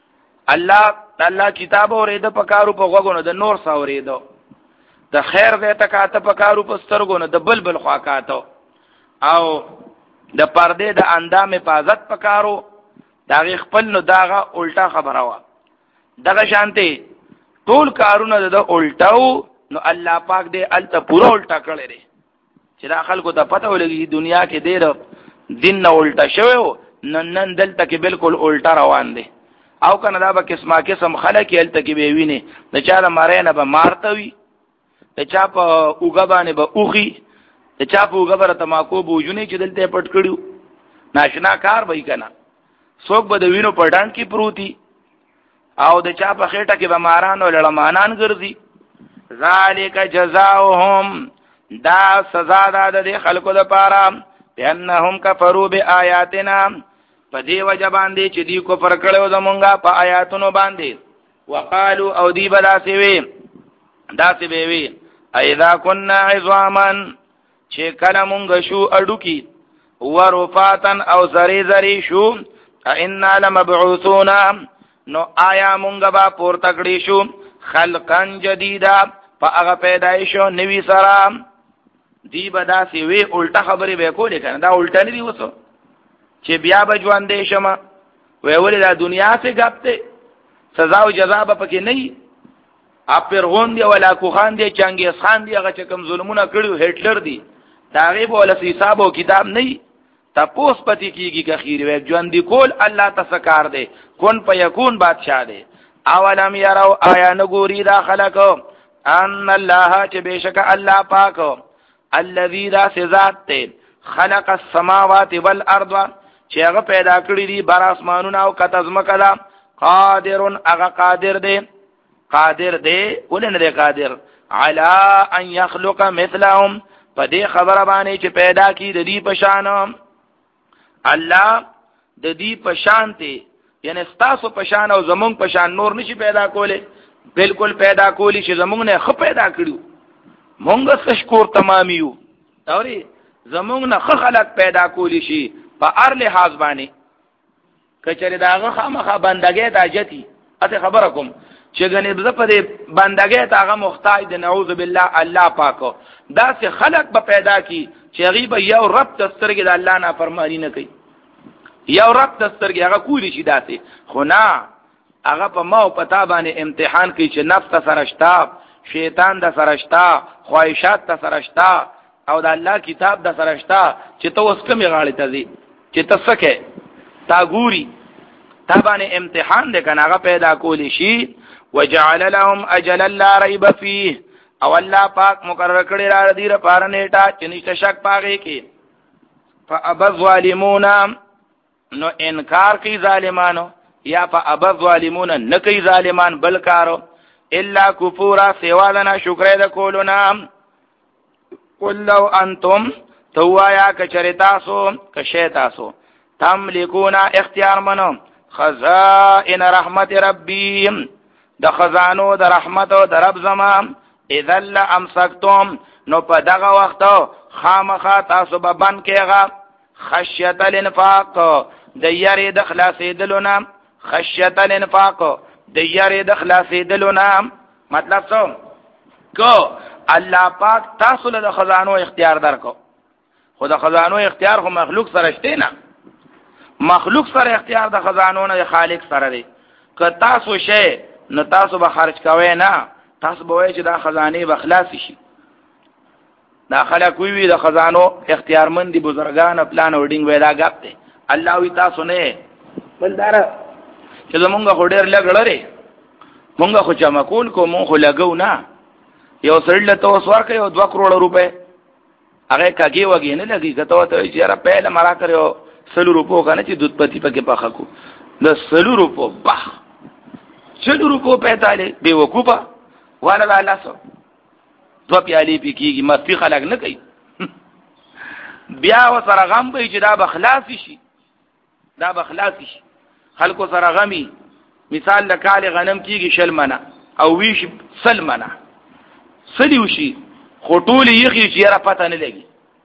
الله الله کتاب اورې د پکارو په غوګونو د نور ساورې دو د خیر دې تکاته پکارو په سترګونو د بلبل خواکاتو او د پردې د اندام حفاظت پکارو دا خپل نو داغه الټا خبره وا دغه شانته ټول کارونه د الټاو نو الله پاک دې الته پورا الټا کړی دی چې دا خلکو ته پته ولګي دنیا کې ډېر دین نه الټا شوی نن نن دلته کې بالکل الټا روان دی او کنه دا به قسمه قسم خلک الته کې به ویني د چا د مارینه به مارتوي د چا په اوګه باندې به اوخي د چا په اوګه بر تماکو بوجونه چې دلته پټ کړیو ناشنا کار وای کنه څوک به د وینو پټان کې پروتي او د چا په خېټه کې به ماران او لړمانان ګرځي ذالک جزاؤهم دا سزا ده د خلکو لپاره بانهم کفروا بیااتنا په دې وجه باندې چې دی کفر کړو زمونږه په آیاتونو باندې وقالو او دی بلا سی وی دا سی وی اذا كنا عظاما چې کله مونږ شو اډو کی ورفاتن او زری زری شو انا لمبعوثون نو آیا مونږ با پور تکړی شو خلقن جدیدا په هغه پیدایشو نوی سره دی بدا سی وی الټا خبرې به کولې کنه دا الټا نه دی وسو چې بیا به ژوند دې شمه وی ولې دا دنیا څخه غپته سزا او جزا به پکې نه اپرغون دی ولا کوخان دی چنګیز خان دی هغه چې کوم ظلمونه کړیو هټلر دی تاغیب ولا حساب او کتاب نه تپوس پتی کیږي که خیر وی ژوند دی کول الله تسکار دی کون پيكون بادشاہ دی اولم يروا آیا نګوري دا خلق ان الله چې بشک الله پاک الذي ذا ذات ته خلق السماوات والارض چې هغه پیدا کړی دي بر اسمانونو او کتزمکه دا قادر هغه قادر دی قادر دی ولنه دی قادر علی ان يخلق مثلهم په دې خبره باندې چې پیدا کی د دې پشان الله د دې پشان ته یعنی ستاسو پشان او زمون پشان نور نشي پیدا کوله بالکل پیدا کولی چې زمون نه خ پیدا کړو مونږ تشکر تمامیو اوري زمون نه خ خلق پیدا کولی شي په هر لحاظ باندې کچره داغه خامخه بندګۍ ته جتی اته خبره کوم چې غنی د په بندګۍ ته هغه محتاج دی نعوذ بالله الله پاکو دا سه خلق به پیدا کی چې غیب یو رب دسترګې د الله نه فرمانی نه کوي یو رب دسترګې هغه کولی شي داسې خو نه هغه په ما او پتا باندې امتحان کوي چې نفس سره شتا شیطان د سره شتا خواهشات د سره شتا او د الله کتاب د سره شتا چې تو اوس کومې غاړې ته ځي چې تسکه تا ګوري تا باندې امتحان دې کنه هغه پیدا کولی شي وجعل لهم اجلا لا ريب فيه او الله پاک مقرر کړی را دې لپاره نیټه چې نشته شک پاږي کې فابى الظالمون نو انکار کوي ظالمانو یا فابى الظالمون نکي ظالمان بل کارو الا کفورا سوا لنا شکر د کولنا قل لو انتم توایا کچریتاسو کشیتاسو تملکونا اختیار منو خزائن رحمت ربی د خزانو د رحمت او د رب زمان اذا لامسکتم نو په دغه وخت خامخا تاسو به بند کېغه خشیت الانفاق د یری د خلاصېدلونه خشیت الانفاق د یری د خلاصېدلونه مطلب څه کو الله پاک تاسو له خزانو اختیار درکو خو د خزانو اختیار خو مخلوق سره شته نه مخلوق سره اختیار د خزانو نه خالق سره دی که تاسو شی نو تاسو به خرج کوئ نه تاسو به وایئ چې دا خزانه به خلاص شي دا خلک وی د خزانو اختیارمند دي بزرګان پلان وډینګ وای دا غپ دی الله وی تاسو نه بلدار چې زمونږ خو ډیر لګړره مونږ خو جمع کول کو مونږ خو لګو نه یو سړی ته اوس ورکې یو دوه کروڑ روپے هغه کاږي وږي نه لګي کته ته چې را پهله مرا کړو سلو روپو کنه چې دود پتی پکې پخا کو د سلو روپو با سلو روپو پېتاله به وکوپا ولا لا سو دو پیالي پکېږي مستی خلک نه کوي بیا وسره غم به چې دا بخلاص شي دا بخلاص شي خلکو سره غمي مثال د کال غنم کېږي شل منه او ویش سل منه سلیوشي خطول یخی چې را پته نه لګي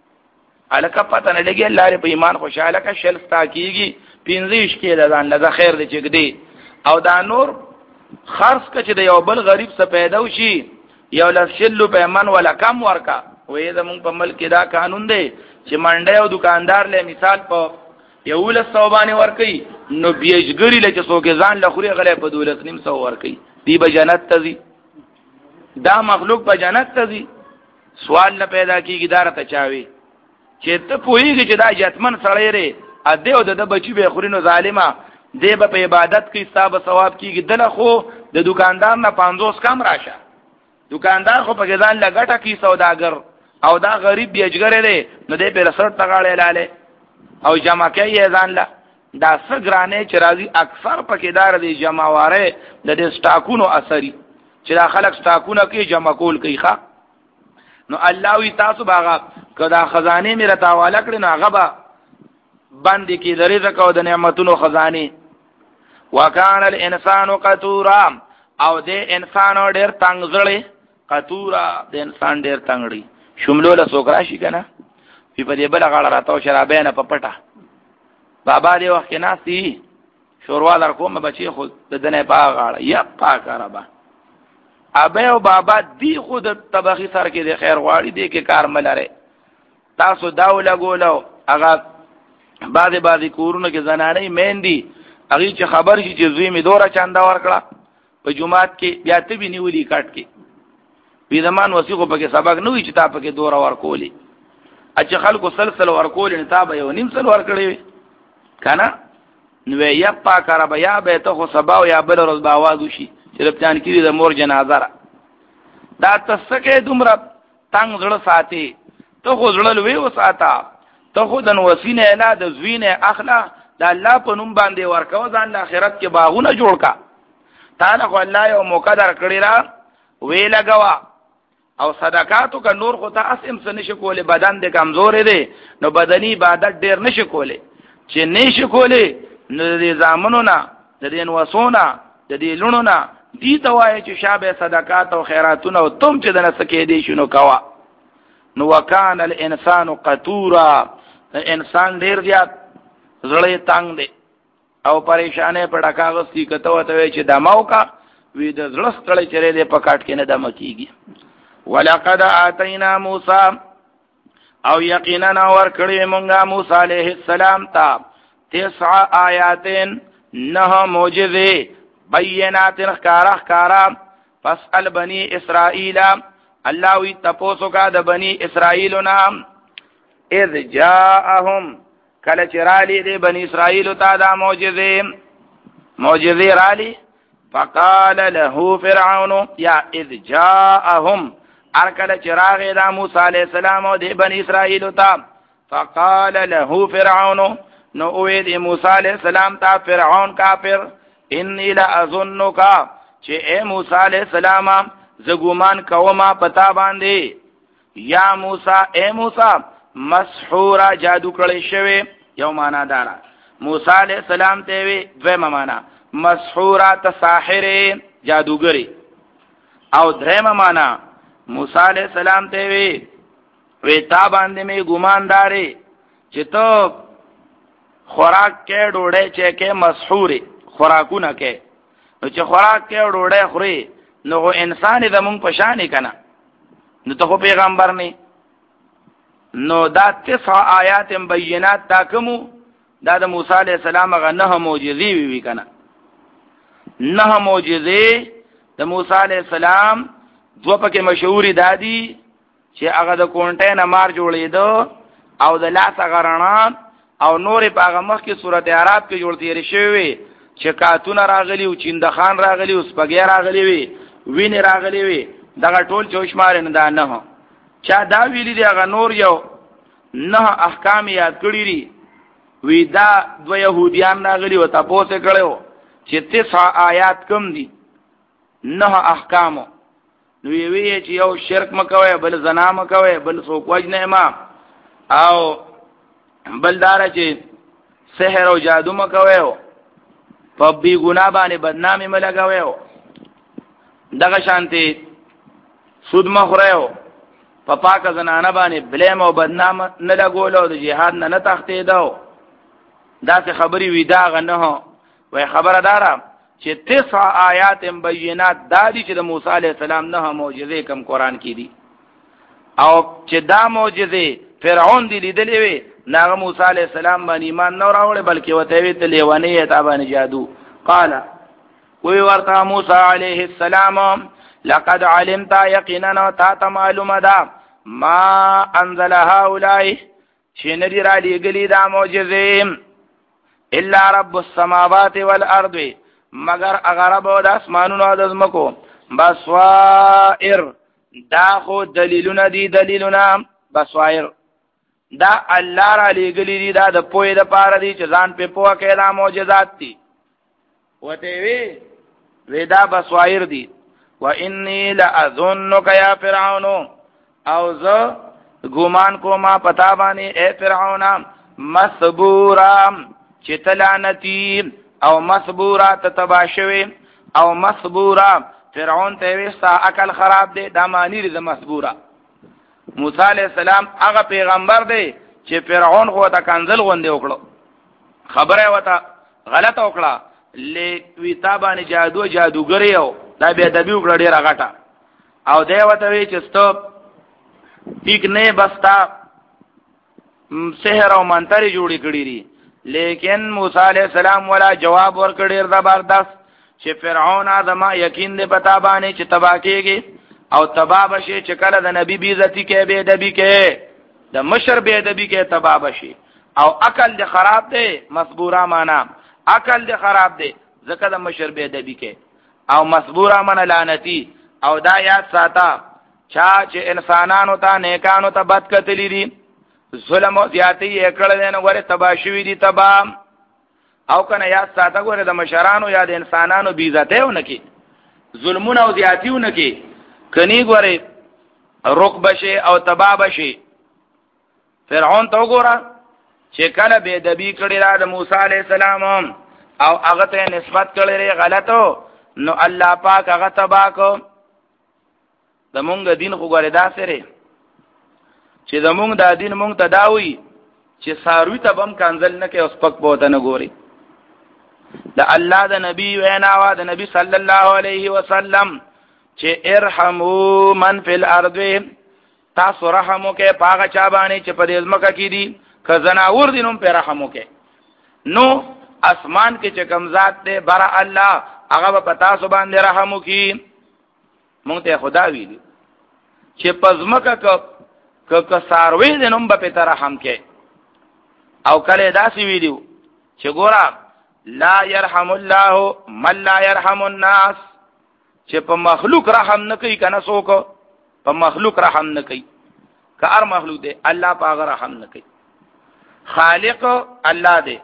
الکه پته نه لګي الله ر په ایمان خوشاله کا شل ستا کیږي پینځه کې د ځان لږه خیر دي چې دی او دا نور خرڅ کچ د یو بل غریب څخه پیدا وشي یو لشل په من ولا کم ورکا وې زمون په ملک دا قانون دی چې منډه او دکاندار له مثال په یو له صوبانه ورکي نو بیجګری له چې څوک ځان لخوري غلې په دولت نیم سو ورکي دی به جنت تزي دا مخلوق په جنت تزي سوال نه پیدا کیږي دارته چاوي چې ته پوهیږي چې دا جتمن سړی ری ا دې او د بچي به خورینو ظالما دې به په عبادت کې ثواب ثواب کیږي دله خو د دکاندار نه پنځوس کم راشه دکاندار خو په ځان لګټه کی سوداګر او دا غریب بیجګر دی نو دې په رسټ تغاړې لاله او جمع کوي ځان لا دا سګرانه چې راځي اکثر پکې دی جمعواره د دې سټاکونو اثري چې دا خلک سټاکونه کوي جمع کول کوي ښا نو الله وی تاسو باغ کدا خزانه مې رتا والا کړي نو هغه با باندې کې د رزق او د نعمتونو خزانه وکانه الانسان قطورا او د انسان ډېر تنگځړې قطورا د انسان ډېر تنگړي شملو له سوکرا شي کنه په دې بل غاړه راتاو شرابې نه پپټه بابا دې وخت نه سي شوروا در کوم بچي خو د دنه پاغ غاړه یا پاک ربا ابه او بابا دی خود طبخي سر کې د خیر غواړي دی کې کار ملره تاسو داو لګولو هغه بعضی بعضی کورونه کې زنانې مېندي هغه چې خبر شي چې زوی می دوره چاندا ورکړه په جمعات کې بیا ته به نیولې کټ کې په زمان وسیغه په کې سبق نه وي چې تا په کې دوره ورکولې اچ خلکو سلسله ورکولې نه تا به یو نیم سل ورکړې کنه نو یا پاک رب یا به ته خو سبا او یا بل ورځ به आवाज وشي چې پلان کې د مور جنازه را دا تسکه دومره تنگ زړه ساتي ته خو زړه لوي وساته ته خو د وسینه اله د زوینه اخلا د الله په نوم باندې ورکو ځان د آخرت کې باغونه جوړ کا تعالی خو الله یو مقدر کړی را وی لګوا او صدقاتو کا نور خو ته اسم سن شکولې بدن د کمزورې دی نو بدني عبادت ډیر نشي کولې چې نشي کولې نو د زامنو نه د دین وسونه د دې لونو نه دي توای چې شابه صدقات او خیراتونه او تم چې دنه سکه دي شنو کوا نو وکان الانسان قطورا انسان ډیر زیات زړې تنگ دی او پریشانې په ډکاغستی کته وته چې دماو کا وی د زړه ستړي چره دې پکاټ کې نه دم کیږي ولقد اتینا موسی او یقینا ور کړی مونږه موسی علیہ السلام ته تسع آیاتن نه معجزه بینات خکارا خکارا فاسأل بنی اسرائیل اللہ وی تپوسو کا دا بنی اسرائیلنا اذ جاءهم کل چرالی دے بنی اسرائیل تا دا معجزے معجزے رالی فقال له فرعون یا اذ جاءهم ارکل چراغ دا موسیٰ علیہ السلام دے بنی اسرائیل تا فقال له فرعون نو اوید موسی علیہ السلام تا فرعون کافر انی لاظنک چې اے موسی علیہ السلام زګومان کوما پتا باندې یا موسی اے موسی مسحورا جادو کړی شوی یو معنا دارا موسی علیہ السلام ته وی دویمه معنا مسحورا تساحر جادوګری او درېمه معنا موسی علیہ السلام ته وی وی تا باندې می ګمانداري چې ته خوراک کې ډوډۍ چې کې مسحوري خوراکونه کې نو چې خوراک کې ډوډۍ خوري نو انسان د مونږ په شان کنه نو ته پیغمبر نه نو دا تسع آیات بینات تا کومو دا د موسی علیہ السلام غ نه معجزې وی وی کنه نه معجزې د موسی علیہ السلام دو پکې مشهوري دادي چې هغه د کونټې نه مار جوړېدو او د لاس غرانات او نور په هغه مخ کې سورته عرب کې جوړ تیر شوی چې کاتونه راغلي او چیندخان راغلي او سپګي راغلي وي ویني راغلي وي دغه ټول چوشمار نه دا نه چا دا ویلي دی هغه نور یو نه احکام یاد کړی ری وی دا دو يهوديان راغلي او تاسو کړو چې تسع آیات کم دي نه احکام نو وی چې یو شرک مکوي بل زنا مکوي بل څوک وجنه ما او بل دار چې سحر او جادو مکوي په بی ګنا باندې بدنامي ملګوي دغه شانتي سود مخریو په پاک زنانه باندې بلیم او بدنام نه لګولو د جهاد نه نه تختې دو دا څه خبري ودا غنه وای خبردارم چې تسع آیات بینات دادی چې د موسی علی السلام نه معجزې کم قران کې دي او چې دا معجزې فرعون دی لیدلې وي ناغه موسی علی السلام باندې ایمان نه راوړل بلکې وته وی ته لیوانې ته باندې جادو قال وی ورته موسی علیه السلام لقد علمت یقینا تا معلومه ده ما انزل هؤلاء شنری را لګلی دا معجزې الا رب السماوات والارض مگر اغرب د اسمانونو او د زمکو بصائر دا خو دلیلونه دي دلیلونه بصائر دا الله را لګلی دي دا د پوهې د پاره دي چې ځان په پوهه کې دا معجزات دي وته وی ودا بصائر دي وانی لاظنک یا فرعون او ز ګمان کوما پتا باندې اے فرعون مسبورا چتلانتی او مسبورا تتباشوی او مسبورا فرعون ته وستا عقل خراب دی دا معنی د مسبورا موسی علیہ السلام هغه پیغمبر دی چې فرعون خو ته کنزل غوندې وکړو خبره وته غلطه وکړه لوی تابانه جادو جادوګری او دا به ادبی وکړه ډیره غټه او دی وته وی چې ستو ټیک نه بستا سحر او منتر جوړی کړی ری لیکن موسی علیہ السلام ولا جواب ورکړ ډیر زبردست چې فرعون ادم یقین دې پتا باندې چې تبا کېږي او تبا بشي چې کله د نبی بی عزتی کې به ادبی کې د مشر به ادبی کې تبا بشي او عقل دې خراب دی مسبورا معنا عقل دې خراب دی ځکه د مشر به ادبی کې او مسبورا معنا لعنتی او دا یاد ساته چا چې انسانانو ته نیکانو ته بد کتلی دي ظلم او زیاتی یې کړل نه غره تباشوی دي تبا او کنه یا ساته غره د مشرانو یا د انسانانو بی عزتیونه کې ظلمونه او زیاتیونه کې کني غره رکبشه او تبا بشي فرعون ته وګوره چې کله به ادبی کړی را د موسی علی السلام او هغه ته نسبت کړی غلطو نو الله پاک هغه تبا کو د مونږ دین خو غره دا سره چې د مونږ د دین مونږ ته داوي چې ساروی ته بم کنزل نه کې اوس پک بوته نه ګوري د الله د نبی وینا وا د نبی صلی الله علیه وسلم چې ارحموا من فی الارض تاسو رحم وکې پاغه چا باندې چې په دې ځمکه کې دي خزناور دینم په رحم وکې نو اسمان کې چې کم ذات دې بر الله هغه په تاسو باندې رحم وکې مونږ ته خدا ویلي چې په ځمکه کې که ساروی دینم په تر رحم کې او کله داسې ویلو چې ګورا لا يرحم الله من لا يرحم الناس چې په مخلوق رحم نه کوي کنه څوک په مخلوق رحم نه کوي که هر مخلوق دی الله په هغه رحم نه کوي خالق الله دی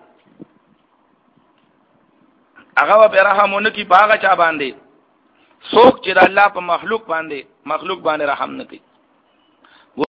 هغه به رحمونه کی باغ چا باندې څوک چې د الله په مخلوق باندې مخلوق باندې رحم نه کوي